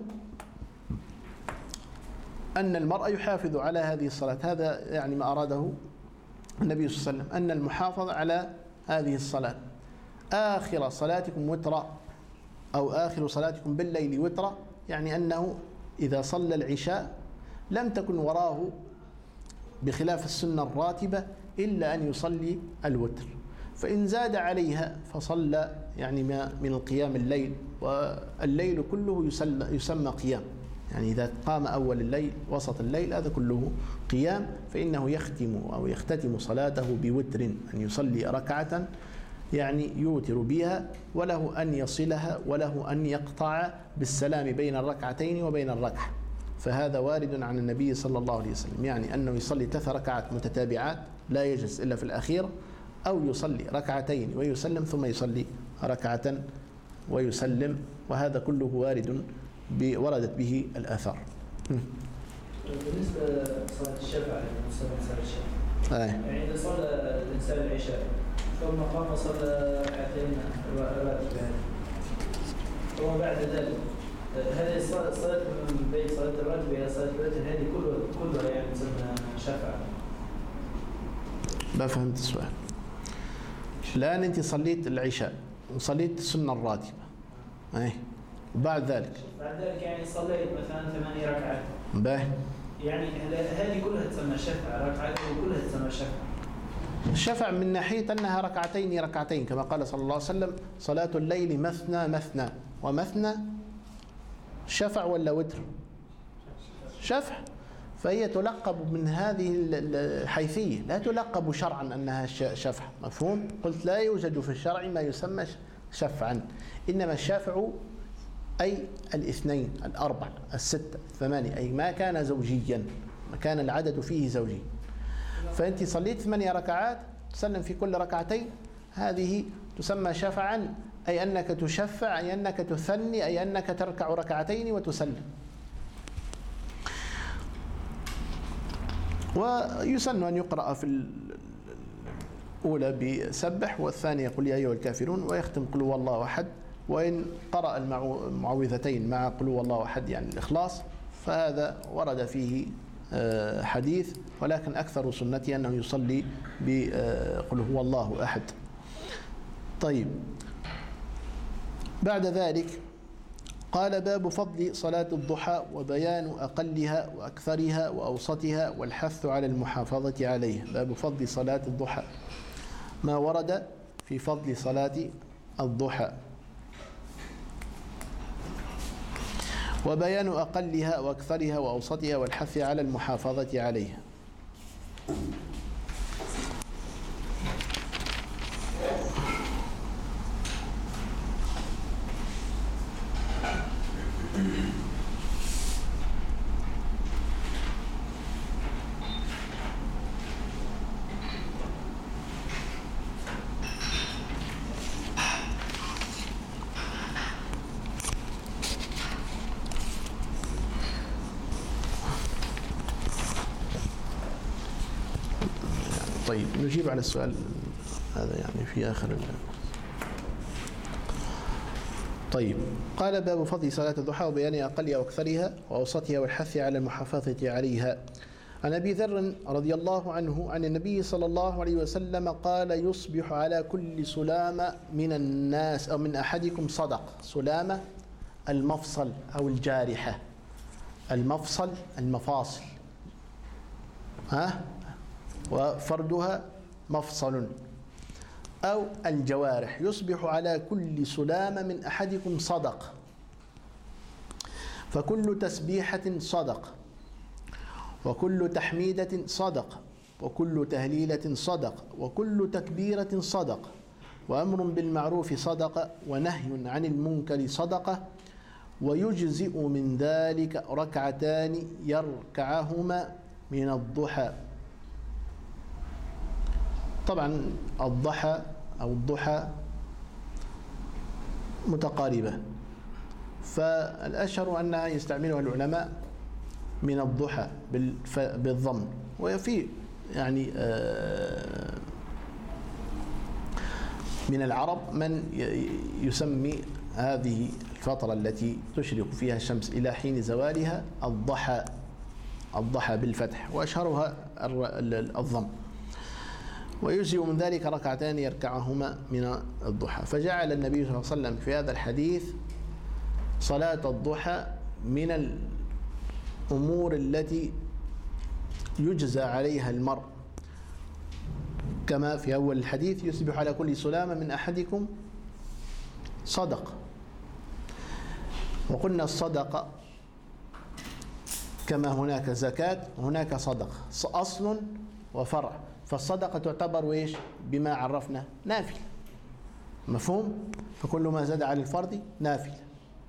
أن المرء يحافظ على هذه الصلاة. هذا يعني ما أراده النبي صلى الله عليه وسلم، أن المحافظة على هذه الصلاة. آخر صلاتكم وترا أو آخر صلاتكم بالليل وترا، يعني أنه إذا صلى العشاء لم تكن وراه بخلاف السنة الراتبة إلا أن يصلي الوتر، فإن زاد عليها فصلى يعني ما من القيام الليل، والليل كله يسمى قيام، يعني إذا قام أول الليل وسط الليل هذا كله قيام، فإنه يختتم صلاته بوتر، أن يصلي ركعة يعني يوتر بها، وله أن يصلها وله أن يقطع بالسلام بين الركعتين وبين الركعة. فهذا وارد عن النبي صلى الله عليه وسلم، يعني أنه يصلي 3 ركعات متتابعات لا يجلس إلا في الأخير، أو يصلي ركعتين ويسلم ثم يصلي ركعة ويسلم، وهذا كله وردت به الآثار. بالنسبة لصلاة الشفع، يعني إذا صلى الإنسان العشاء ثم قام صلى ركعتين راتبتين، ثم بعد ذلك هذه الصلاة من بين صلاة الراتب إلى صلاة الوتر هذه كلها يعني تسمى شفع. ما فهمت السؤال. الآن أنت صليت العشاء وصليت السنة الراتبة، وبعد ذلك يعني صليت مثلا 8 ركعات، يعني هذه كلها تسمى شفع، ركعات كلها تسمى شفع. الشفع من ناحية أنها ركعتين كما قال صلى الله عليه وسلم: صلاة الليل مثنى مثنى ومثنى. شفع ولا وتر؟ شفع. فهي تلقب من هذه الحيثية، لا تلقب شرعا أنها شفع. مفهوم؟ قلت لا يوجد في الشرع ما يسمى شفعا، إنما الشافع أي 2 4 6 8، أي ما كان زوجيا، ما كان العدد فيه زوجي. فأنت صليت 8 ركعات تسلم في كل ركعتين، هذه تسمى شفعا، أي أنك تشفع، أي أنك تثني، أي أنك تركع ركعتين وتسلم. ويسن أن يقرأ في الأولى بسبح، والثانية قل يا أيها الكافرون، ويختم قل هو الله أحد. وإن قرأ المعوذتين مع قل هو الله أحد يعني الإخلاص، فهذا ورد فيه حديث، ولكن أكثر سنته أنه يصلي بقل هو الله أحد. طيب، بعد ذلك قال: باب فضل صلاة الضحى وبيان أقلها وأكثرها وأوسطها والحث على المحافظة عليه. باب فضل صلاة الضحى، ما ورد في فضل صلاة الضحى، وبيان أقلها وأكثرها وأوسطها والحث على المحافظة عليها. طيب، نجيب على السؤال هذا يعني في آخر طيب، قال: باب فضل صلاة الضحى وبيان أقلها وأكثرها وأوسطها والحث على المحافظة عليها. عن أبي ذر رضي الله عنه عن النبي صلى الله عليه وسلم قال: يصبح على كل سلامة من الناس أو من أحدكم صدق. سلامة المفصل أو الجارحة، المفصل المفاصل، وفردها مفصل، أو الجوارح. يصبح على كل سلامة من أحدكم صدق، فكل تسبيحة صدق، وكل تحميدة صدق، وكل تهليلة صدقة وكل تكبيرة صدقة وأمر بالمعروف صدقة ونهي عن المنكر صدقة ويجزئ من ذلك ركعتان يركعهما من الضحى. طبعا الضحى أو الضحى متقاربة، فالأشهر أنها يستعملها العلماء من الضحى بالضم، وفي يعني من العرب من يسمي هذه الفترة التي تشرق فيها الشمس إلى حين زوالها الضحى بالفتح، وأشهرها الضم. ويجزئ من ذلك ركعتان يركعهما من الضحى. فجعل النبي صلى الله عليه وسلم في هذا الحديث صلاة الضحى من الأمور التي يجزى عليها المرء، كما في أول الحديث: يصبح على كل سلامة من أحدكم صدقة. وقلنا الصدقة كما هناك زكاة هناك صدقة، أصل وفرع. فالصدقة تعتبر إيش؟ بما عرفنا نافلة، مفهوم؟ فكل ما زاد على الفرض نافلة.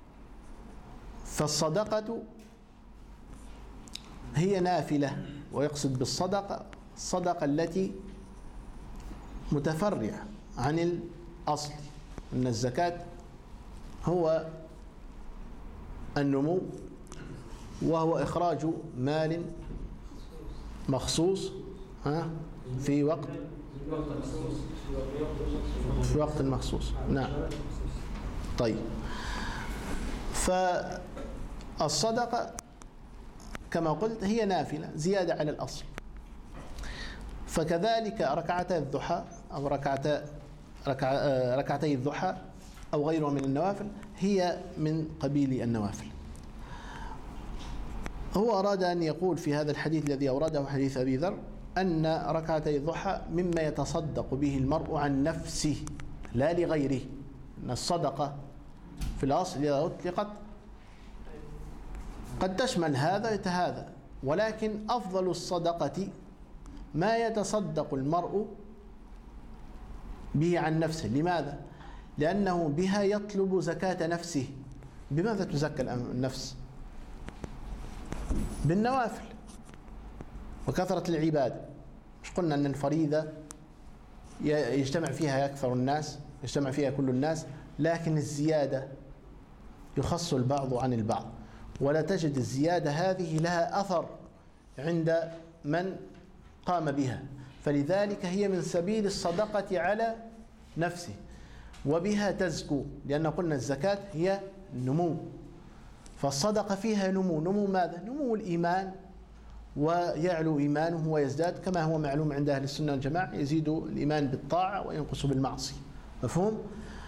فالصدقة هي نافلة، ويقصد بالصدقة الصدقة التي متفرعة عن الأصل. أن الزكاة هو النمو، وهو إخراج مال مخصوص في وقت مخصوص. نعم. طيب، فالصدقة كما قلت هي نافلة زيادة على الأصل. فكذلك ركعتي الضحى أو ركعتي الضحى أو غيرها من النوافل هي من قبيل النوافل. هو أراد أن يقول في هذا الحديث الذي أورده حديث أبي ذر أن ركعتي الضحى مما يتصدق به المرء عن نفسه لا لغيره. أن الصدقة في الأصل إذا أطلقت قد تشمل هذا، ولكن أفضل الصدقة ما يتصدق المرء به عن نفسه. لماذا؟ لأنه بها يطلب زكاة نفسه. بماذا تزكى النفس؟ بالنوافل وكثرة العبادة. مش قلنا أن الفريضة يجتمع فيها أكثر الناس، يجتمع فيها كل الناس، لكن الزيادة يخص البعض عن البعض، ولا تجد الزيادة هذه لها أثر عند من قام بها. فلذلك هي من سبيل الصدقة على نفسه، وبها تزكو، لأن قلنا الزكاة هي النمو، فالصدقة فيها نمو ماذا؟ نمو الإيمان، ويعلو إيمانه ويزداد، كما هو معلوم عند أهل السنة والجماعة: يزيد الإيمان بالطاعة وينقص بالمعصية. مفهوم؟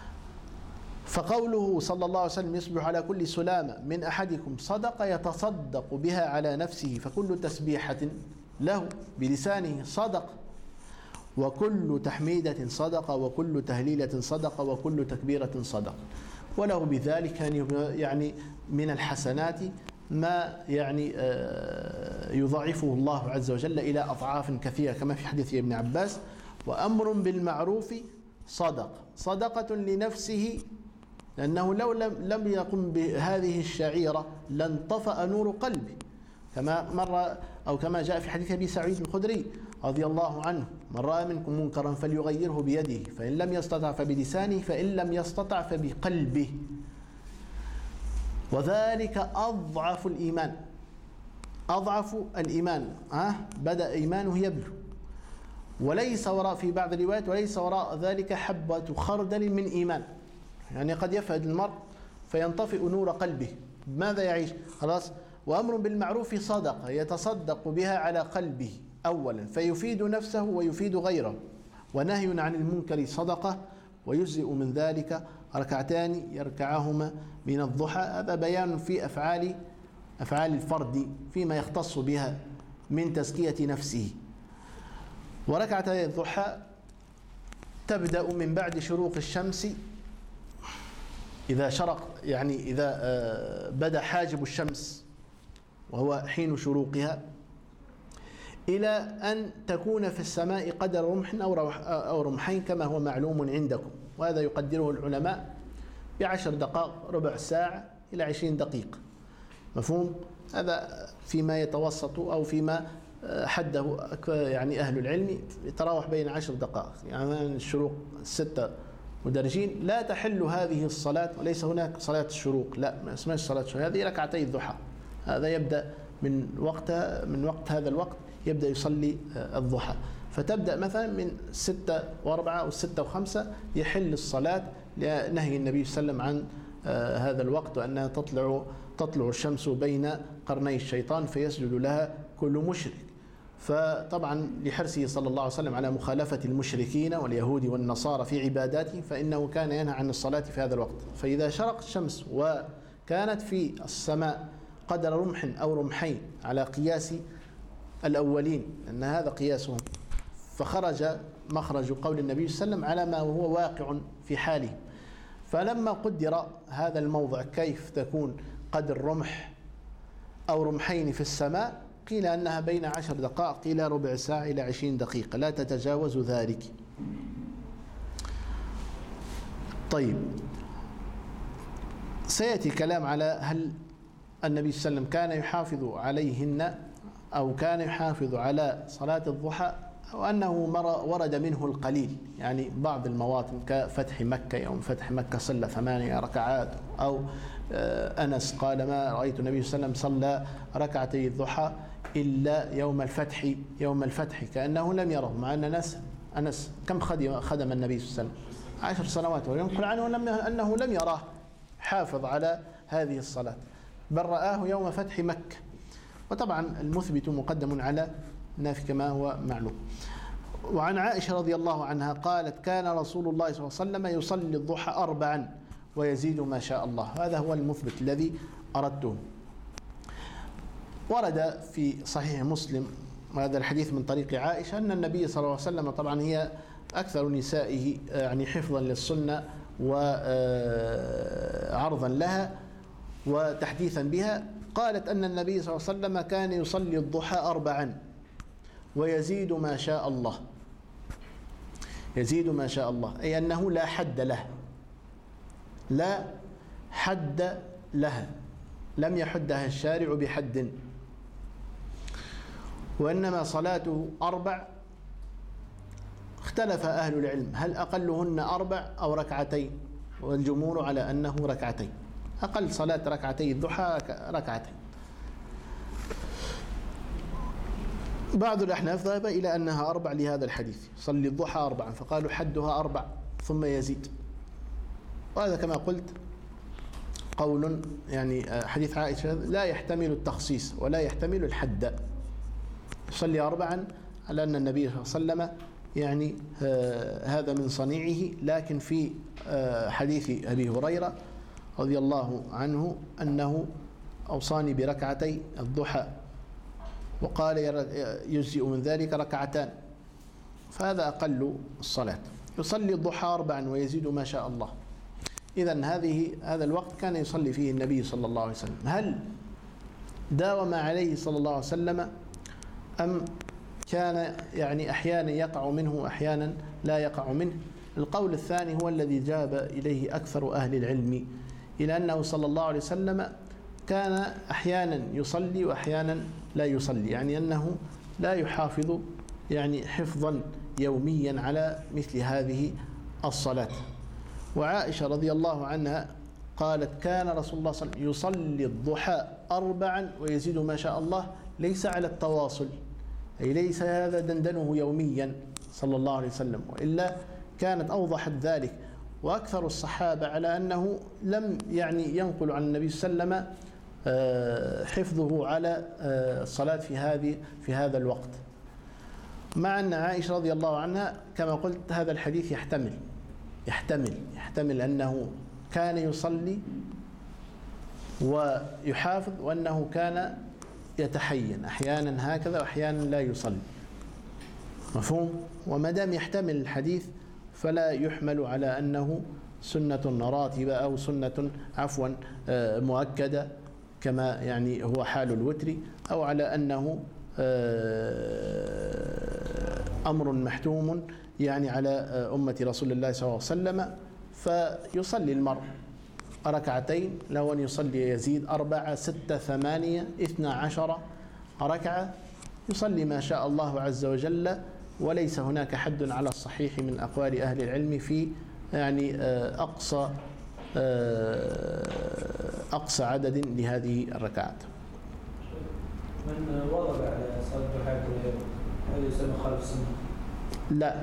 فقوله صلى الله عليه وسلم: يصبح على كل سلامة من أحدكم صدقة يتصدق بها على نفسه، فكل تسبيحة له بلسانه صدقة، وكل تحميدة صدقة، وكل تهليلة صدقة، وكل تكبيرة صدقة، وله بذلك يعني من الحسنات ما يعني يضاعفه الله عز وجل إلى أضعاف كثيرة، كما في حديث ابن عباس: وأمر بالمعروف صدقة لنفسه، لأنه لو لم يقم بهذه الشعيرة لانطفأ نور قلبه، كما مر أو كما جاء في حديث أبي سعيد الخدري رضي الله عنه: من رأى منكم منكرا فليغيره بيده، فإن لم يستطع فبلسانه، فإن لم يستطع فبقلبه، وذلك أضعف الإيمان. بدأ إيمانه يبلو، وليس وراء، في بعض الروايات: وليس وراء ذلك حبة خردل من إيمان. يعني قد يفقد المرء فينطفئ نور قلبه، ماذا يعيش؟ خلاص. وأمر بالمعروف صدقة يتصدق بها على قلبه أولا، فيفيد نفسه ويفيد غيره. ونهي عن المنكر صدقة، ويجزئ من ذلك ركعتان يركعهما من الضحى. هذا بيان في أفعال الفرد فيما يختص بها من تزكية نفسه. وركعتي الضحى تبدأ من بعد شروق الشمس، إذا شرق، يعني إذا بدا حاجب الشمس وهو حين شروقها، إلى أن تكون في السماء قدر رمح أو رمحين كما هو معلوم عندكم، وهذا يقدره العلماء ب10 دقائق، ربع ساعة إلى 20 دقيقة. مفهوم؟ هذا فيما يتوسط أو فيما حده يعني أهل العلم، يتراوح بين 10 دقائق. يعني الشروق 6 مدرجين لا تحل هذه الصلاة، وليس هناك صلاة الشروق، لا ما اسمهاش صلاة الشروق، هذه ركعتي الضحى. هذا يبدأ من وقت هذا الوقت يبدأ يصلي الضحى، فتبدأ مثلا من 6:04 أو 6:05 يحل الصلاة لنهي النبي صلى الله عليه وسلم عن هذا الوقت، وأنها تطلع الشمس بين قرني الشيطان فيسجد لها كل مشرك. فطبعا لحرصه صلى الله عليه وسلم على مخالفة المشركين واليهود والنصارى في عباداتهم، فإنه كان ينهى عن الصلاة في هذا الوقت. فإذا شرقت الشمس وكانت في السماء قدر رمح أو رمحين على قياس الأولين، أن هذا قياسهم، فخرج مخرج قول النبي صلى الله عليه وسلم على ما هو واقع في حاله. فلما قدر هذا الموضع كيف تكون قدر رمح أو رمحين في السماء، قيل أنها بين 10 دقائق إلى ربع ساعة إلى 20 دقيقة، لا تتجاوز ذلك. طيب، سيأتي كلام على هل النبي صلى الله عليه وسلم كان يحافظ عليهن أو كان يحافظ على صلاة الضحى، أو أنه ورد منه القليل. يعني بعض المواطن كفتح مكة، يوم فتح مكة صلى 8 ركعات، أو أنس قال ما رأيت النبي صلى الله عليه وسلم صلى ركعتي الضحى إلا يوم الفتح كأنه لم يره، مع أن أنس كم خدم النبي صلى الله عليه وسلم 10 سنوات، وينقل عنه أنه لم يراه حافظ على هذه الصلاة، بل رآه يوم فتح مكة. وطبعا المثبت مقدم على النافي كما هو معلوم. وعن عائشة رضي الله عنها قالت كان رسول الله صلى الله عليه وسلم يصلي الضحى 4 ويزيد ما شاء الله. هذا هو المثبت الذي أردته. ورد في صحيح مسلم وهذا الحديث من طريق عائشة أن النبي صلى الله عليه وسلم، طبعا هي أكثر نسائه يعني حفظا للسنة وعرضا لها وتحديثا بها، قالت أن النبي صلى الله عليه وسلم كان يصلي الضحى 4 ويزيد ما شاء الله. يزيد ما شاء الله أي أنه لا حد له، لا حد لها، لم يحدها الشارع بحد، وإنما صلاته 4. اختلف أهل العلم هل أقلهن 4 أو 2، والجمهور على أنه 2. أقل صلاة ركعتي الضحى 2. بعض الأحناف ذهب إلى أنها 4 لهذا الحديث، صلي الضحى 4، فقالوا حدها 4 ثم يزيد. وهذا كما قلت قول يعني حديث عائشة لا يحتمل التخصيص ولا يحتمل الحد، يصلي 4 على أن النبي صلى الله عليه وسلم يعني هذا من صنيعه. لكن في حديث أبي هريرة رضي الله عنه أنه أوصاني بركعتي الضحى وقال يجزئ من ذلك 2، فهذا أقل الصلاة. يصلي الضحى 4 ويزيد ما شاء الله. إذن هذا الوقت كان يصلي فيه النبي صلى الله عليه وسلم. هل داوم عليه صلى الله عليه وسلم أم كان يعني أحيانا يقع منه وأحيانا لا يقع منه؟ القول الثاني هو الذي جاب إليه أكثر أهل العلم، إلى أنه صلى الله عليه وسلم كان أحيانا يصلي وأحيانا لا يصلي، يعني أنه لا يحافظ يعني حفظا يوميا على مثل هذه الصلاة. وعائشة رضي الله عنها قالت كان رسول الله صلى الله عليه وسلم يصلي الضحى 4 ويزيد ما شاء الله، ليس على التواصل، أي ليس هذا دندنه يوميا صلى الله عليه وسلم، وإلا كانت أوضحت ذلك. وأكثر الصحابة على أنه لم يعني ينقل عن النبي صلى الله عليه وسلم حفظه على الصلاة في هذا الوقت، مع أن عائشة رضي الله عنها كما قلت هذا الحديث يحتمل أنه كان يصلي ويحافظ، وأنه كان يتحين أحيانا هكذا وأحيانا لا يصلي. مفهوم؟ وما دام يحتمل الحديث فلا يحمل على أنه سنة راتبة أو سنة مؤكدة كما يعني هو حال الوتر، أو على أنه أمر محتوم يعني على أمة رسول الله صلى الله عليه وسلم، فيصلي المرء ركعتين، له أن يصلي يزيد 4 6 8 12 ركعة، يصلي ما شاء الله عز وجل، وليس هناك حد على الصحيح من أقوال أهل العلم في يعني أقصى عدد لهذه الركعات. من واظب على صلاة الضحى هل يسمى خالف السنة؟ لا،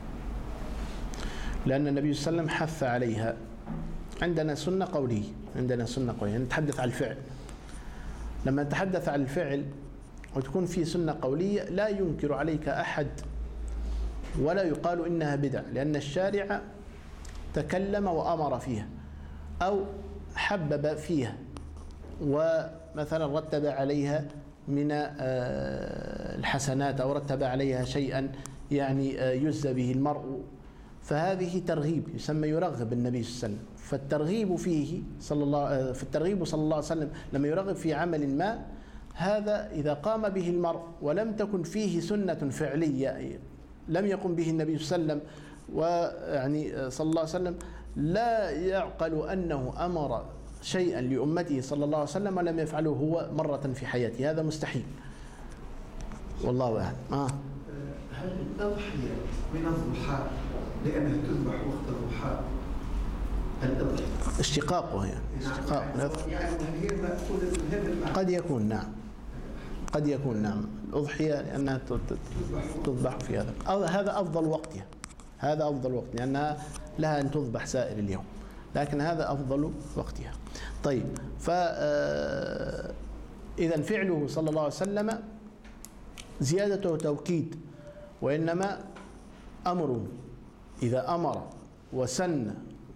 لأن النبي صلى الله عليه وسلم حث عليها. عندنا سنة قولية، نتحدث عن الفعل. لما نتحدث عن الفعل وتكون في سنة قولية لا ينكر عليك أحد ولا يقال إنها بدع، لأن الشارع تكلم وأمر فيها أو حبب فيها ومثلا رتب عليها من الحسنات أو رتب عليها شيئا يعني يجزى به المرء، فهذه ترغيب، يسمى يرغب النبي صلى الله عليه وسلم. فالترغيب فيه صلى الله عليه وسلم لما يرغب في عمل ما، هذا إذا قام به المرء ولم تكن فيه سنة فعلية لم يقم به النبي صلى الله عليه وسلم ويعني صلى الله عليه وسلم، لا يعقل أنه أمر شيئا لأمته صلى الله عليه وسلم ولم يفعله هو مرة في حياته، هذا مستحيل. والله أعلم. هل الأضحية من الضحى لأنها تذبح وقت الضحى؟ الأضحية اشتقاقه يعني اشتقاق يعني هي مأخوذة من هذا المعنى. قد يكون نعم، قد يكون نعم الأضحية لأنها تذبح في هذا، هذا أفضل وقتها، هذا أفضل وقت، لأنها لها أن تذبح سائر اليوم، لكن هذا أفضل وقتها. طيب، فإذا فعله صلى الله عليه وسلم زيادته توكيد، وإنما أمره إذا أمر وسن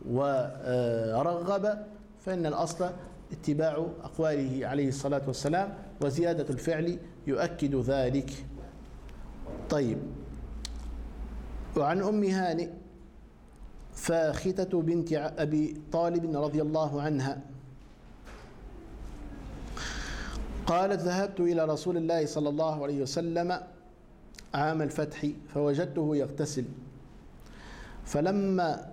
ورغب فإن الأصل اتباع أقواله عليه الصلاة والسلام، وزيادة الفعل يؤكد ذلك. طيب، وعن أم هانئ فاختة بنت أبي طالب رضي الله عنها قالت: ذهبت إلى رسول الله صلى الله عليه وسلم عام الفتح فوجدته يغتسل، فلما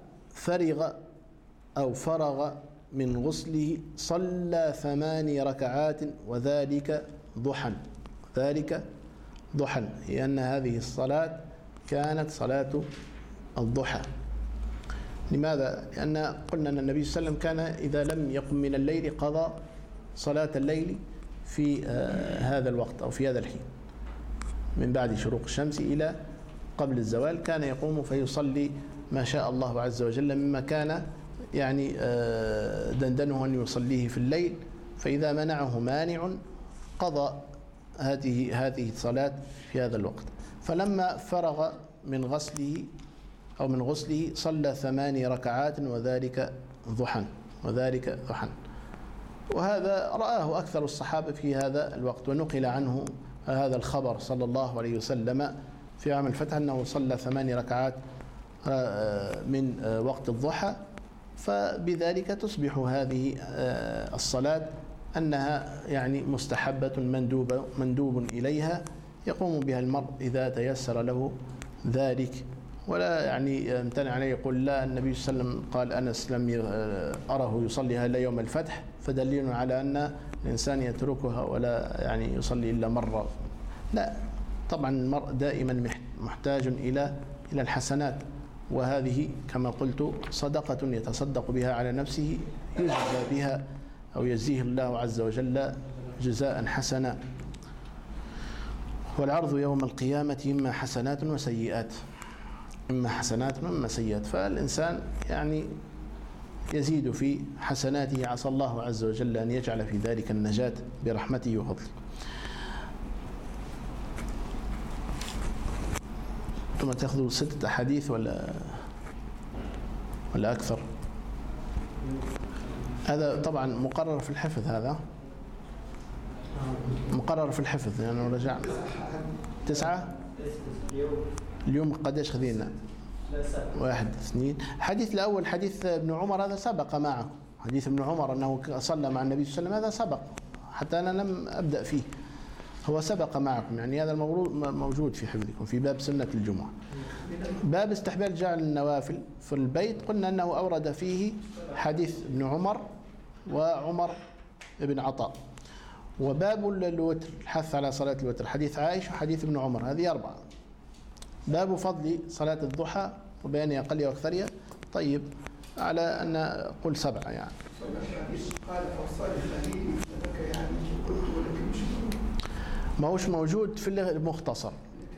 فرغ من غسله صلى 8 ركعات وذلك ضحى. ذلك ضحى، لأن هذه الصلاة كانت صلاة الضحى. لماذا؟ لأن قلنا أن النبي صلى الله عليه وسلم كان إذا لم يقم من الليل قضى صلاة الليل في هذا الوقت أو في هذا الحين، من بعد شروق الشمس إلى قبل الزوال كان يقوم فيصلي ما شاء الله عز وجل مما كان يعني دندنه أن يصليه في الليل، فإذا منعه مانع قضى هذه الصلاة في هذا الوقت. فلما فرغ من غسله صلى 8 ركعات وذلك ضحى. وهذا رآه أكثر الصحابة في هذا الوقت، ونقل عنه هذا الخبر صلى الله عليه وسلم في عام الفتح أنه صلى 8 ركعات من وقت الضحى. فبذلك تصبح هذه الصلاة أنها يعني مستحبة مندوب إليها يقوم بها المرء إذا تيسر له ذلك، ولا يعني يمتنع عليه يقول لا النبي صلى الله عليه وسلم قال أنس لم أره يصليها إلا يوم الفتح، فدليل على أن الإنسان يتركها ولا يعني يصلي إلا مرة. لا، طبعا المرء دائما محتاج إلى الحسنات، وهذه كما قلت صدقة يتصدق بها على نفسه يجزى بها أو يجزيه الله عز وجل جزاء حسنا. والعرض يوم القيامة إما حسنات وسيئات، فالإنسان يعني يزيد في حسناته، عسى الله عز وجل أن يجعل في ذلك النجاة برحمته وفضله. ثم تأخذوا 6 أحاديث ولا أكثر؟ هذا طبعا مقرر في الحفظ، هذا مقرر في الحفظ لأنه يعني رجعنا 9 اليوم. قديش خذينا؟ 1 2. الحديث الأول حديث ابن عمر هذا سبق معه، حديث ابن عمر أنه صلى مع النبي صلى الله عليه وسلم، هذا سبق حتى أنا لم أبدأ فيه. هو سبق معكم، يعني هذا موجود في حفظكم في باب سنة الجمعة. باب استحباب جعل النوافل في البيت قلنا أنه أورد فيه حديث ابن عمر وعمر بن عطاء. وباب الوتر الحث على صلاة الوتر حديث عائشة وحديث ابن عمر، هذه 4. باب فضل صلاة الضحى وبيان أقلها وأكثرها. طيب على أن قل 7 يعني. قال فصالح الأمين لك يعني قلت ولكن مش ما هوش موجود في المختصر.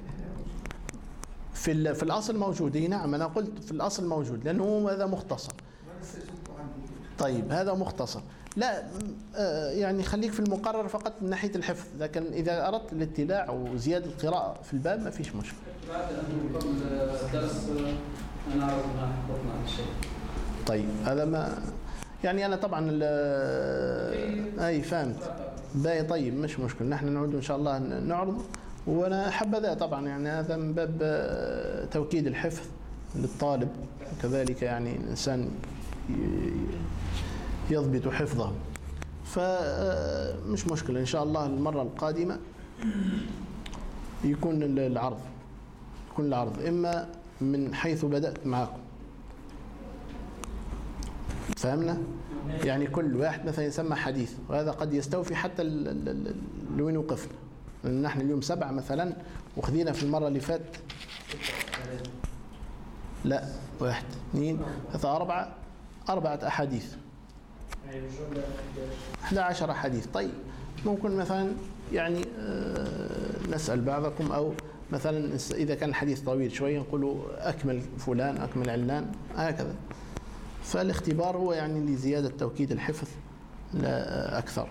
في الأصل موجود. نعم أنا قلت في الأصل موجود لأنه هذا مختصر. طيب هذا مختصر. لا يعني خليك في المقرر فقط من ناحية الحفظ، لكن إذا أردت الاطلاع وزيادة القراءة في الباب ما فيش مشكلة. بعد أن قبل الدرس أنا أعرف ما حفظنا عن الشيء. طيب هذا ما يعني أنا طبعا أي فهمت باقي. طيب مش مشكلة، نحن نعود إن شاء الله نعرض. وأنا حبذا طبعا يعني هذا من باب توكيد الحفظ للطالب، وكذلك يعني الإنسان يضبط حفظه. فمش مشكلة إن شاء الله المرة القادمة يكون العرض إما من حيث بدأت معكم، فهمنا؟ يعني كل واحد مثلا يسمى حديث، وهذا قد يستوفي حتى لوين وقفنا. لأن نحن اليوم 7 مثلا، وخذينا في المرة اللي فات لا 1 2 3 4 أحاديث 11 حديث. طيب ممكن مثلا يعني نسأل بعضكم، أو مثلا إذا كان الحديث طويل شوية نقولوا أكمل فلان أكمل علان هكذا. فالاختبار هو يعني لزيادة توكيد الحفظ لا أكثر.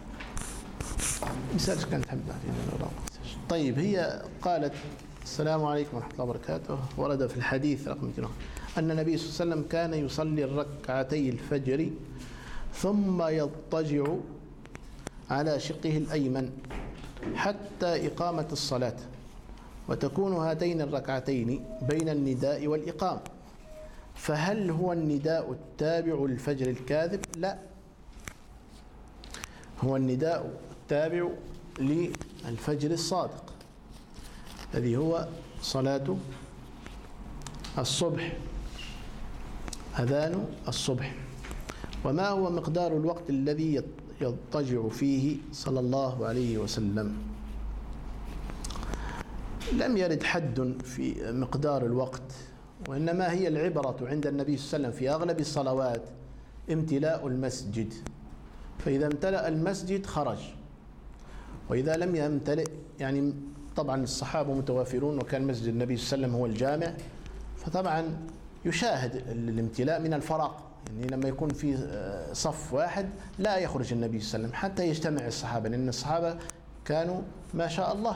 مثال كانت تحب. طيب هي قالت السلام عليكم ورحمة الله وبركاته. ورد في الحديث رقم 2 أن النبي صلى الله عليه وسلم كان يصلي الركعتي الفجر ثم يضطجع على شقه الأيمن حتى إقامة الصلاة، وتكون هاتين الركعتين بين النداء والإقامة. فهل هو النداء التابع للفجر الكاذب؟ لا، هو النداء التابع للفجر الصادق الذي هو صلاة الصبح، أذان الصبح. وما هو مقدار الوقت الذي يضطجع فيه صلى الله عليه وسلم؟ لم يرد حد في مقدار الوقت، وإنما هي العبرة عند النبي صلى الله عليه وسلم في أغلب الصلوات امتلاء المسجد، فإذا امتلأ المسجد خرج، وإذا لم يمتلئ يعني طبعا الصحابة متوافرون وكان مسجد النبي صلى الله عليه وسلم هو الجامع، فطبعا يشاهد الامتلاء من الفراغ، يعني لما يكون في صف واحد لا يخرج النبي صلى الله عليه وسلم حتى يجتمع الصحابة، لأن الصحابة كانوا ما شاء الله.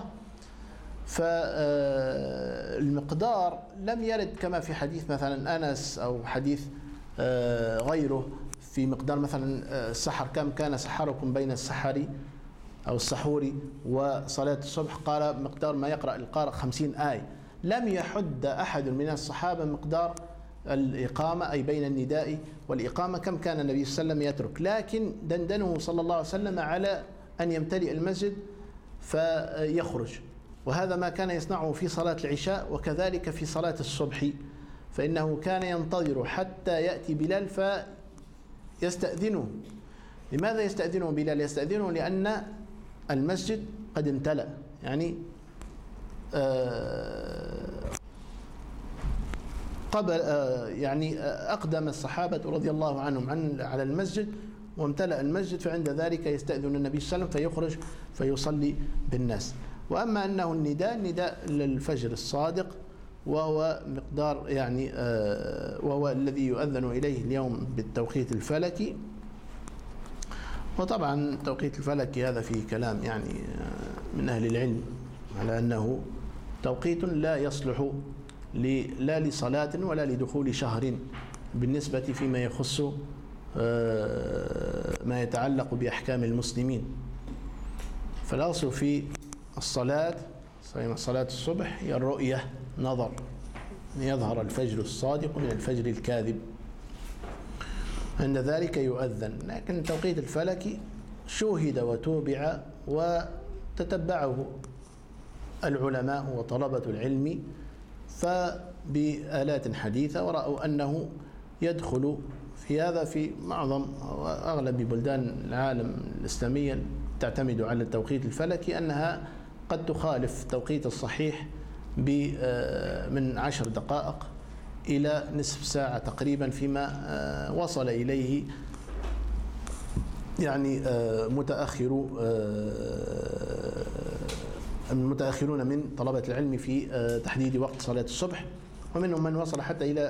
فالمقدار لم يرد كما في حديث مثلا أنس أو حديث غيره في مقدار مثلا السحر، كم كان سحركم بين السحر أو السحور وصلاة الصبح، قال مقدار ما يقرأ القارئ 50 آية. لم يحد أحد من الصحابة مقدار الإقامة أي بين النداء والإقامة كم كان النبي صلى الله عليه وسلم يترك، لكن دندنه صلى الله عليه وسلم على أن يمتلئ المسجد فيخرج، وهذا ما كان يصنعه في صلاة العشاء وكذلك في صلاة الصبح، فإنه كان ينتظر حتى يأتي بلال فيستأذنه. لماذا يستأذنه بلال؟ يستأذنه لأن المسجد قد امتلأ، يعني قبل يعني أقدم الصحابة رضي الله عنهم على المسجد وامتلأ المسجد، فعند ذلك يستأذن النبي صلى الله عليه وسلم فيخرج فيصلي بالناس. وأما أنه نداء للفجر الصادق، وهو مقدار يعني وهو الذي يؤذن إليه اليوم بالتوقيت الفلكي. وطبعا التوقيت الفلكي هذا فيه كلام يعني من أهل العلم على أنه توقيت لا يصلح لا لصلاة ولا لدخول شهر بالنسبة فيما يخص ما يتعلق بأحكام المسلمين. فالأصل في الصلاة الصبح هي الرؤية، نظر يظهر الفجر الصادق من الفجر الكاذب، عند ذلك يؤذن. لكن التوقيت الفلكي شوهد وتوبع تتبعه العلماء وطلبة العلم فبآلات حديثة، ورأوا أنه يدخل في هذا في معظم وأغلب بلدان العالم الإسلامية تعتمد على التوقيت الفلكي، أنها قد تخالف التوقيت الصحيح من 10 دقائق إلى نصف ساعة تقريبا، فيما وصل إليه يعني المتأخرون من طلبة العلم في تحديد وقت صلاة الصبح، ومنهم من وصل حتى إلى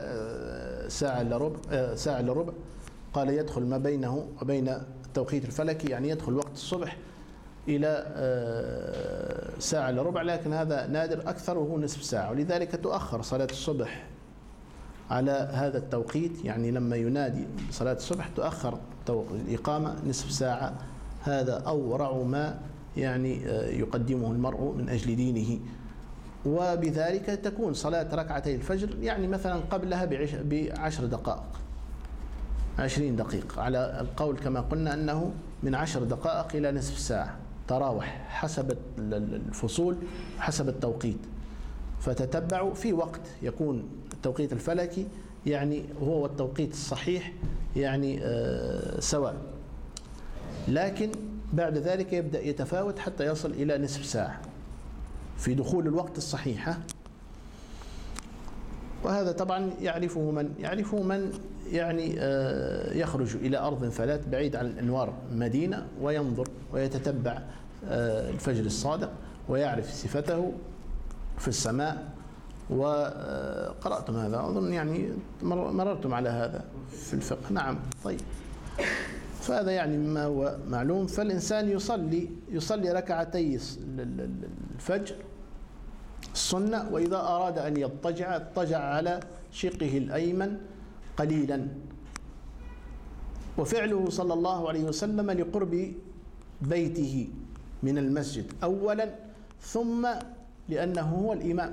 ساعة إلا ربع. قال يدخل ما بينه وبين التوقيت الفلكي، يعني يدخل وقت الصبح إلى ساعة إلا ربع، لكن هذا نادر، أكثره نصف ساعة، ولذلك تؤخر صلاة الصبح على هذا التوقيت. يعني لما ينادي صلاة الصبح تؤخر الإقامة نصف ساعة، هذا أورع ما يعني يقدمه المرء من أجل دينه. وبذلك تكون صلاة ركعتي الفجر يعني مثلا قبلها ب10 دقائق 20 دقيقة، على القول كما قلنا أنه من 10 دقائق إلى نصف ساعة، تراوح حسب الفصول حسب التوقيت. فتتبعوا في وقت يكون التوقيت الفلكي يعني هو والتوقيت الصحيح يعني سواء، لكن بعد ذلك يبدأ يتفاوت حتى يصل إلى نصف ساعة في دخول الوقت الصحيح. وهذا طبعا يعرفه من يعني يخرج إلى أرض فلات بعيد عن أنوار مدينة وينظر ويتتبع الفجر الصادق ويعرف صفته في السماء. وقرأتم هذا أظن، يعني مررتم على هذا في الفقه. نعم. طيب، فهذا يعني ما هو معلوم. فالإنسان يصلي ركعتي الفجر السنة، وإذا أراد أن يضطجع على شقه الأيمن قليلا. وفعله صلى الله عليه وسلم لقرب بيته من المسجد أولا، ثم لأنه هو الإمام،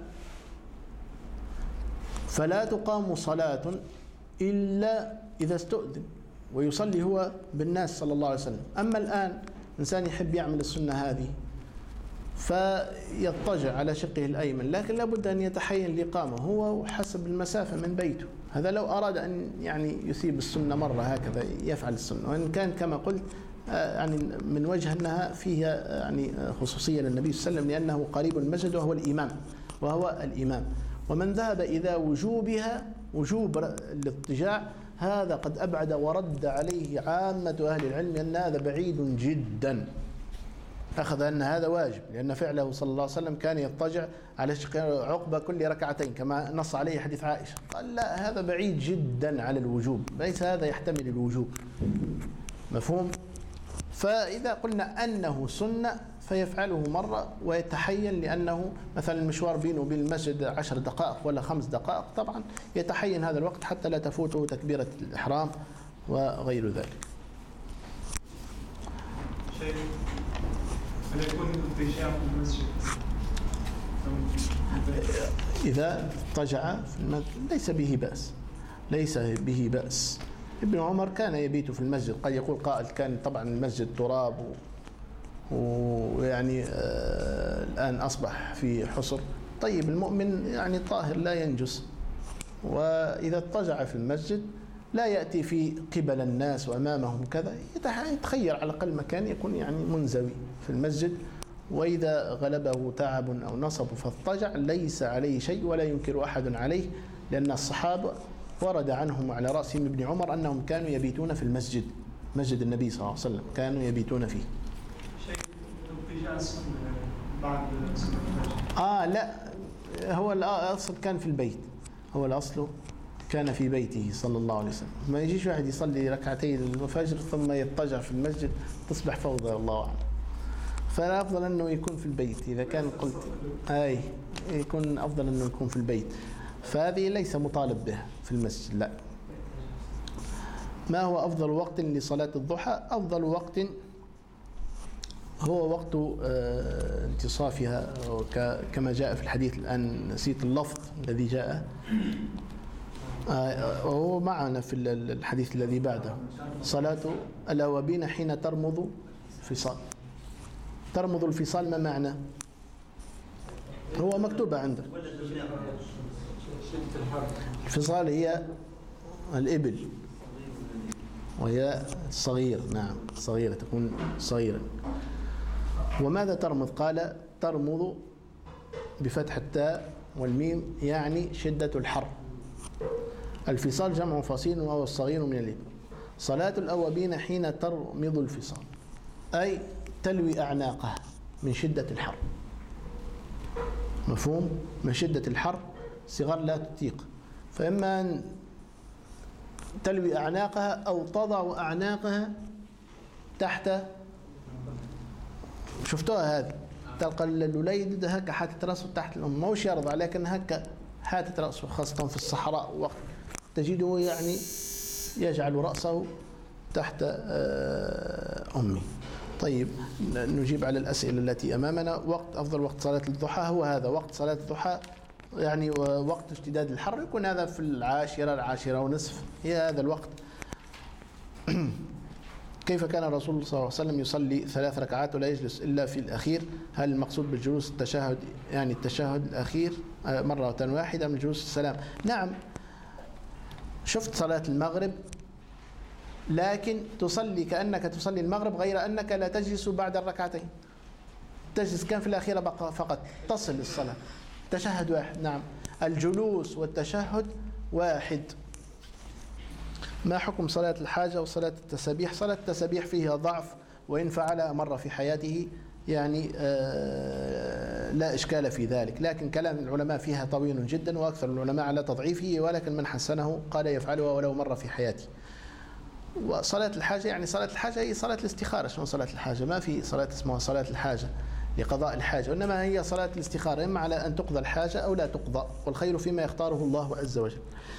فلا تقام صلاة إلا إذا استؤذن، ويصلي هو بالناس صلى الله عليه وسلم. أما الآن إنسان يحب يعمل السنة هذه فيضطجع على شقه الأيمن، لكن لابد أن يتحين الإقامة هو حسب المسافة من بيته. هذا لو أراد أن يعني يثيب السنة مرة هكذا يفعل السنة، وإن كان كما قلت يعني من وجه أنها فيها يعني خصوصية للنبي صلى الله عليه وسلم، لأنه قريب المسجد وهو الإمام. ومن ذهب إذا وجوب الاضطجاع هذا قد أبعد ورد عليه عامة أهل العلم أن هذا بعيد جدا، أخذ أن هذا واجب، لأن فعله صلى الله عليه وسلم كان يضطجع على شق عقبة كل ركعتين كما نص عليه حديث عائشة. قال لا، هذا بعيد جدا على الوجوب، ليس هذا يحتمل الوجوب. مفهوم؟ فإذا قلنا أنه سنة فيفعله مرة ويتحين، لأنه مثلا المشوار بينه وبين المسجد 10 دقائق ولا 5 دقائق، طبعا يتحين هذا الوقت حتى لا تفوته تكبيرة الإحرام وغير ذلك. شيء هل يكون الاضطجاع في المسجد إذا اضطجع في المسجد ليس به بأس. ابن عمر كان يبيت في المسجد. قد يقول قائل كان طبعا المسجد تراب ويعني الآن أصبح في حصر. طيب، المؤمن يعني طاهر لا ينجس، وإذا اضطجع في المسجد لا يأتي في قبل الناس وأمامهم كذا، يتخير على الأقل مكان يكون يعني منزوي في المسجد. وإذا غلبه تعب أو نصب فاضطجع ليس عليه شيء ولا ينكر أحد عليه، لأن الصحابة ورد عنهم على رأسهم ابن عمر أنهم كانوا يبيتون في المسجد، مسجد النبي صلى الله عليه وسلم كانوا يبيتون فيه. شيء الاضطجاع السنة بعد سنة لا، هو الأصل كان في البيت، هو الأصل كان في بيته صلى الله عليه وسلم. ما يجيش واحد يصلي ركعتي الفجر ثم يضطجع في المسجد، تصبح فوضى الله أعلم. فالأفضل أنه يكون في البيت. إذا كان قلت يكون أفضل أنه يكون في البيت، فهذه ليس مطالب بها في المسجد. لا. ما هو أفضل وقت لصلاة الضحى؟ أفضل وقت هو وقت انتصافها، كما جاء في الحديث، الآن نسيت اللفظ الذي جاء، وهو معنا في الحديث الذي بعده: صلاة الأوابين حين ترمض فصال. ترمض الفصال ما معنى؟ هو مكتوبة عندك. الفصال هي الإبل وهي صغير، نعم صغيرة، تكون صغيرة. وماذا ترمض؟ قال ترمض بفتح التاء والميم يعني شدة الحر. الفصال جمع فصيل وهو الصغير من الإبل. صلاة الأوابين حين ترمض الفصال أي تلوي أعناقها من شدة الحر. مفهوم؟ من شدة الحر صغار لا تطيق، فإما أن تلوي أعناقها أو تضع أعناقها تحت. شفتوها هذه؟ تلقى الوليد هكا حاتت رأسه تحت الأم، موش يرضى لكن هكا حاتت رأسه، خاصة في الصحراء وقت تجده يعني يجعل رأسه تحت أمه. طيب نجيب على الأسئلة التي أمامنا. أفضل وقت صلاة الضحى هو هذا، وقت صلاة الضحى يعني وقت اشتداد الحر، يكون هذا في العاشرة ونصف، هي هذا الوقت. كيف كان الرسول صلى الله عليه وسلم يصلي 3 ركعات ولا يجلس إلا في الأخير؟ هل المقصود بالجلوس التشهد يعني التشهد الأخير مرة واحدة من جلوس السلام؟ نعم. شفت صلاة المغرب لكن تصلي كأنك تصلي المغرب، غير أنك لا تجلس بعد الركعتين، تجلس كان في الأخيرة فقط تصل الصلاة. تشهد واحد، نعم الجلوس والتشهد واحد. ما حكم صلاة الحاجة وصلاة التسابيح؟ صلاة التسابيح فيها ضعف، وإن فعلها مرة في حياته يعني لا إشكال في ذلك، لكن كلام العلماء فيها طويل جدا وأكثر العلماء على تضعيفه، ولكن من حسنه قال يفعلها ولو مرة في حياته. وصلاة الحاجة يعني صلاة الحاجة هي صلاة الاستخارة. شنو صلاة الحاجة؟ ما في صلاة اسمها صلاة الحاجة لقضاء الحاجة، وإنما هي صلاة الاستخارة، إما على أن تقضى الحاجة أو لا تقضى، والخير فيما يختاره الله عز وجل.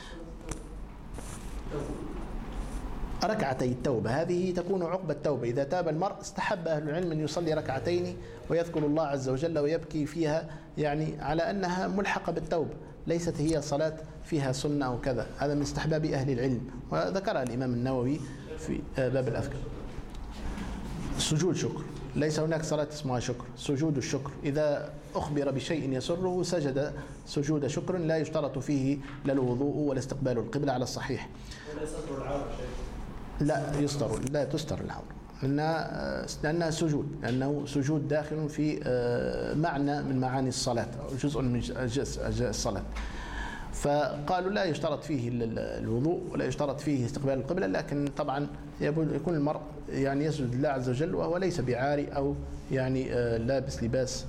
ركعتي التوبة هذه تكون عقب التوبة، إذا تاب المرء استحب أهل العلم أن يصلي ركعتين ويذكر الله عز وجل ويبكي فيها، يعني على أنها ملحقة بالتوبة، ليست هي صلاة فيها سنة أو كذا، هذا من استحباب أهل العلم، وذكرها الإمام النووي في باب الأذكار. سجود شكر، ليس هناك صلاة اسمها شكر، سجود الشكر، إذا أخبر بشيء يسره سجد سجود شكر، لا يشترط فيه لا الوضوء ولا استقبال القبلة على الصحيح. ولا يستر العورة شيء؟ لا تستر العورة، لأنها سجود، لأنه سجود داخل في معنى من معاني الصلاة أو جزء من أجزاء الصلاة. فقالوا لا يشترط فيه الوضوء ولا يشترط فيه استقبال القبلة، لكن طبعا يكون المرء يعني يسجد لله عز وجل وهو ليس بعاري أو يعني لابس لباس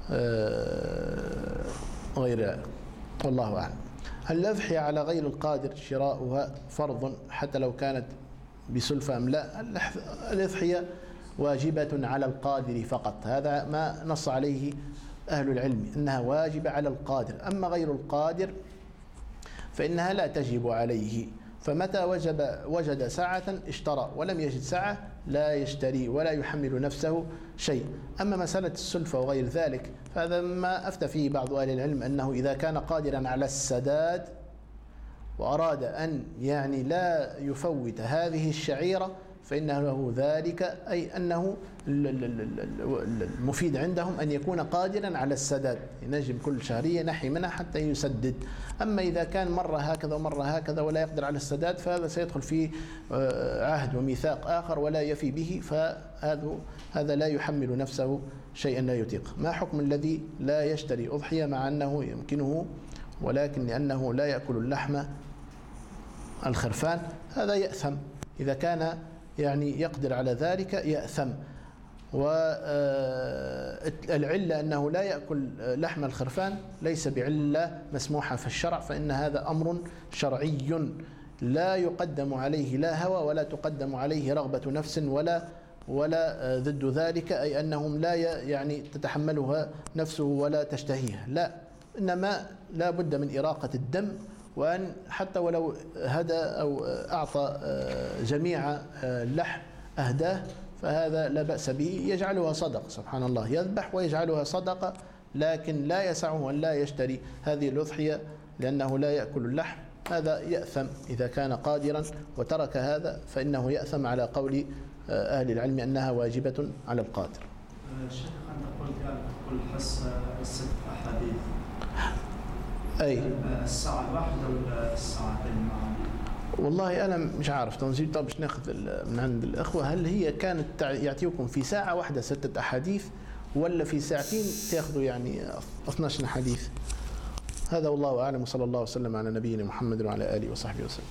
غير، والله أعلم. هل الأضحية على غير القادر شراؤها فرض حتى لو كانت بسلفة أم لا؟ الأضحية واجبة على القادر فقط، هذا ما نص عليه أهل العلم أنها واجبة على القادر، أما غير القادر فإنها لا تجب عليه، فمتى وجد سعة اشترى، ولم يجد سعة لا يشتري ولا يحمل نفسه شيء. أما مسألة السلفة وغير ذلك فهذا ما أفتى فيه بعض أهل العلم، أنه إذا كان قادرا على السداد وأراد أن يعني لا يفوت هذه الشعيرة فإنه له ذلك، أي أنه المفيد عندهم أن يكون قادرا على السداد، ينجم كل شهرية نحي منها حتى يسدد. أما إذا كان مرة هكذا ومرة هكذا ولا يقدر على السداد فهذا سيدخل في عهد وميثاق آخر ولا يفي به، فهذا لا يحمل نفسه شيئا لا يطيق. ما حكم الذي لا يشتري أضحية مع أنه يمكنه ولكن لأنه لا يأكل اللحم الخرفان؟ هذا يأثم، إذا كان يعني يقدر على ذلك يأثم. والعلة أنه لا يأكل لحم الخرفان ليس بعلة مسموحة في الشرع، فإن هذا أمر شرعي لا يقدم عليه لا هوى ولا تقدم عليه رغبة نفس ولا ضد ذلك، أي أنهم لا يعني تتحملها نفسه ولا تشتهيها، لا، إنما لا بد من إراقة الدم، وأن حتى ولو هدى أو أعطى جميع اللحم أهداه فهذا لا بأس به، يجعلها صدقة، سبحان الله، يذبح ويجعلها صدقة، لكن لا يسعه أن لا يشتري هذه الأضحية لأنه لا يأكل اللحم، هذا يأثم إذا كان قادرا وترك هذا، فإنه يأثم على قول أهل العلم أنها واجبة على القادر. شيخ أنت قلت يعني تقول حس 6 أحاديث. أي الساعة الواحدة ولا الساعتين معا؟ والله أنا مش عارف تنزيل. طب مش ناخذ من عند الأخوة، هل هي كانت يعطيكم في ساعة واحدة 6 أحاديث ولا في ساعتين تأخذوا يعني 12 حديث؟ هذا والله أعلم، وصلى الله وسلم على نبينا محمد وعلى آله وصحبه وسلم.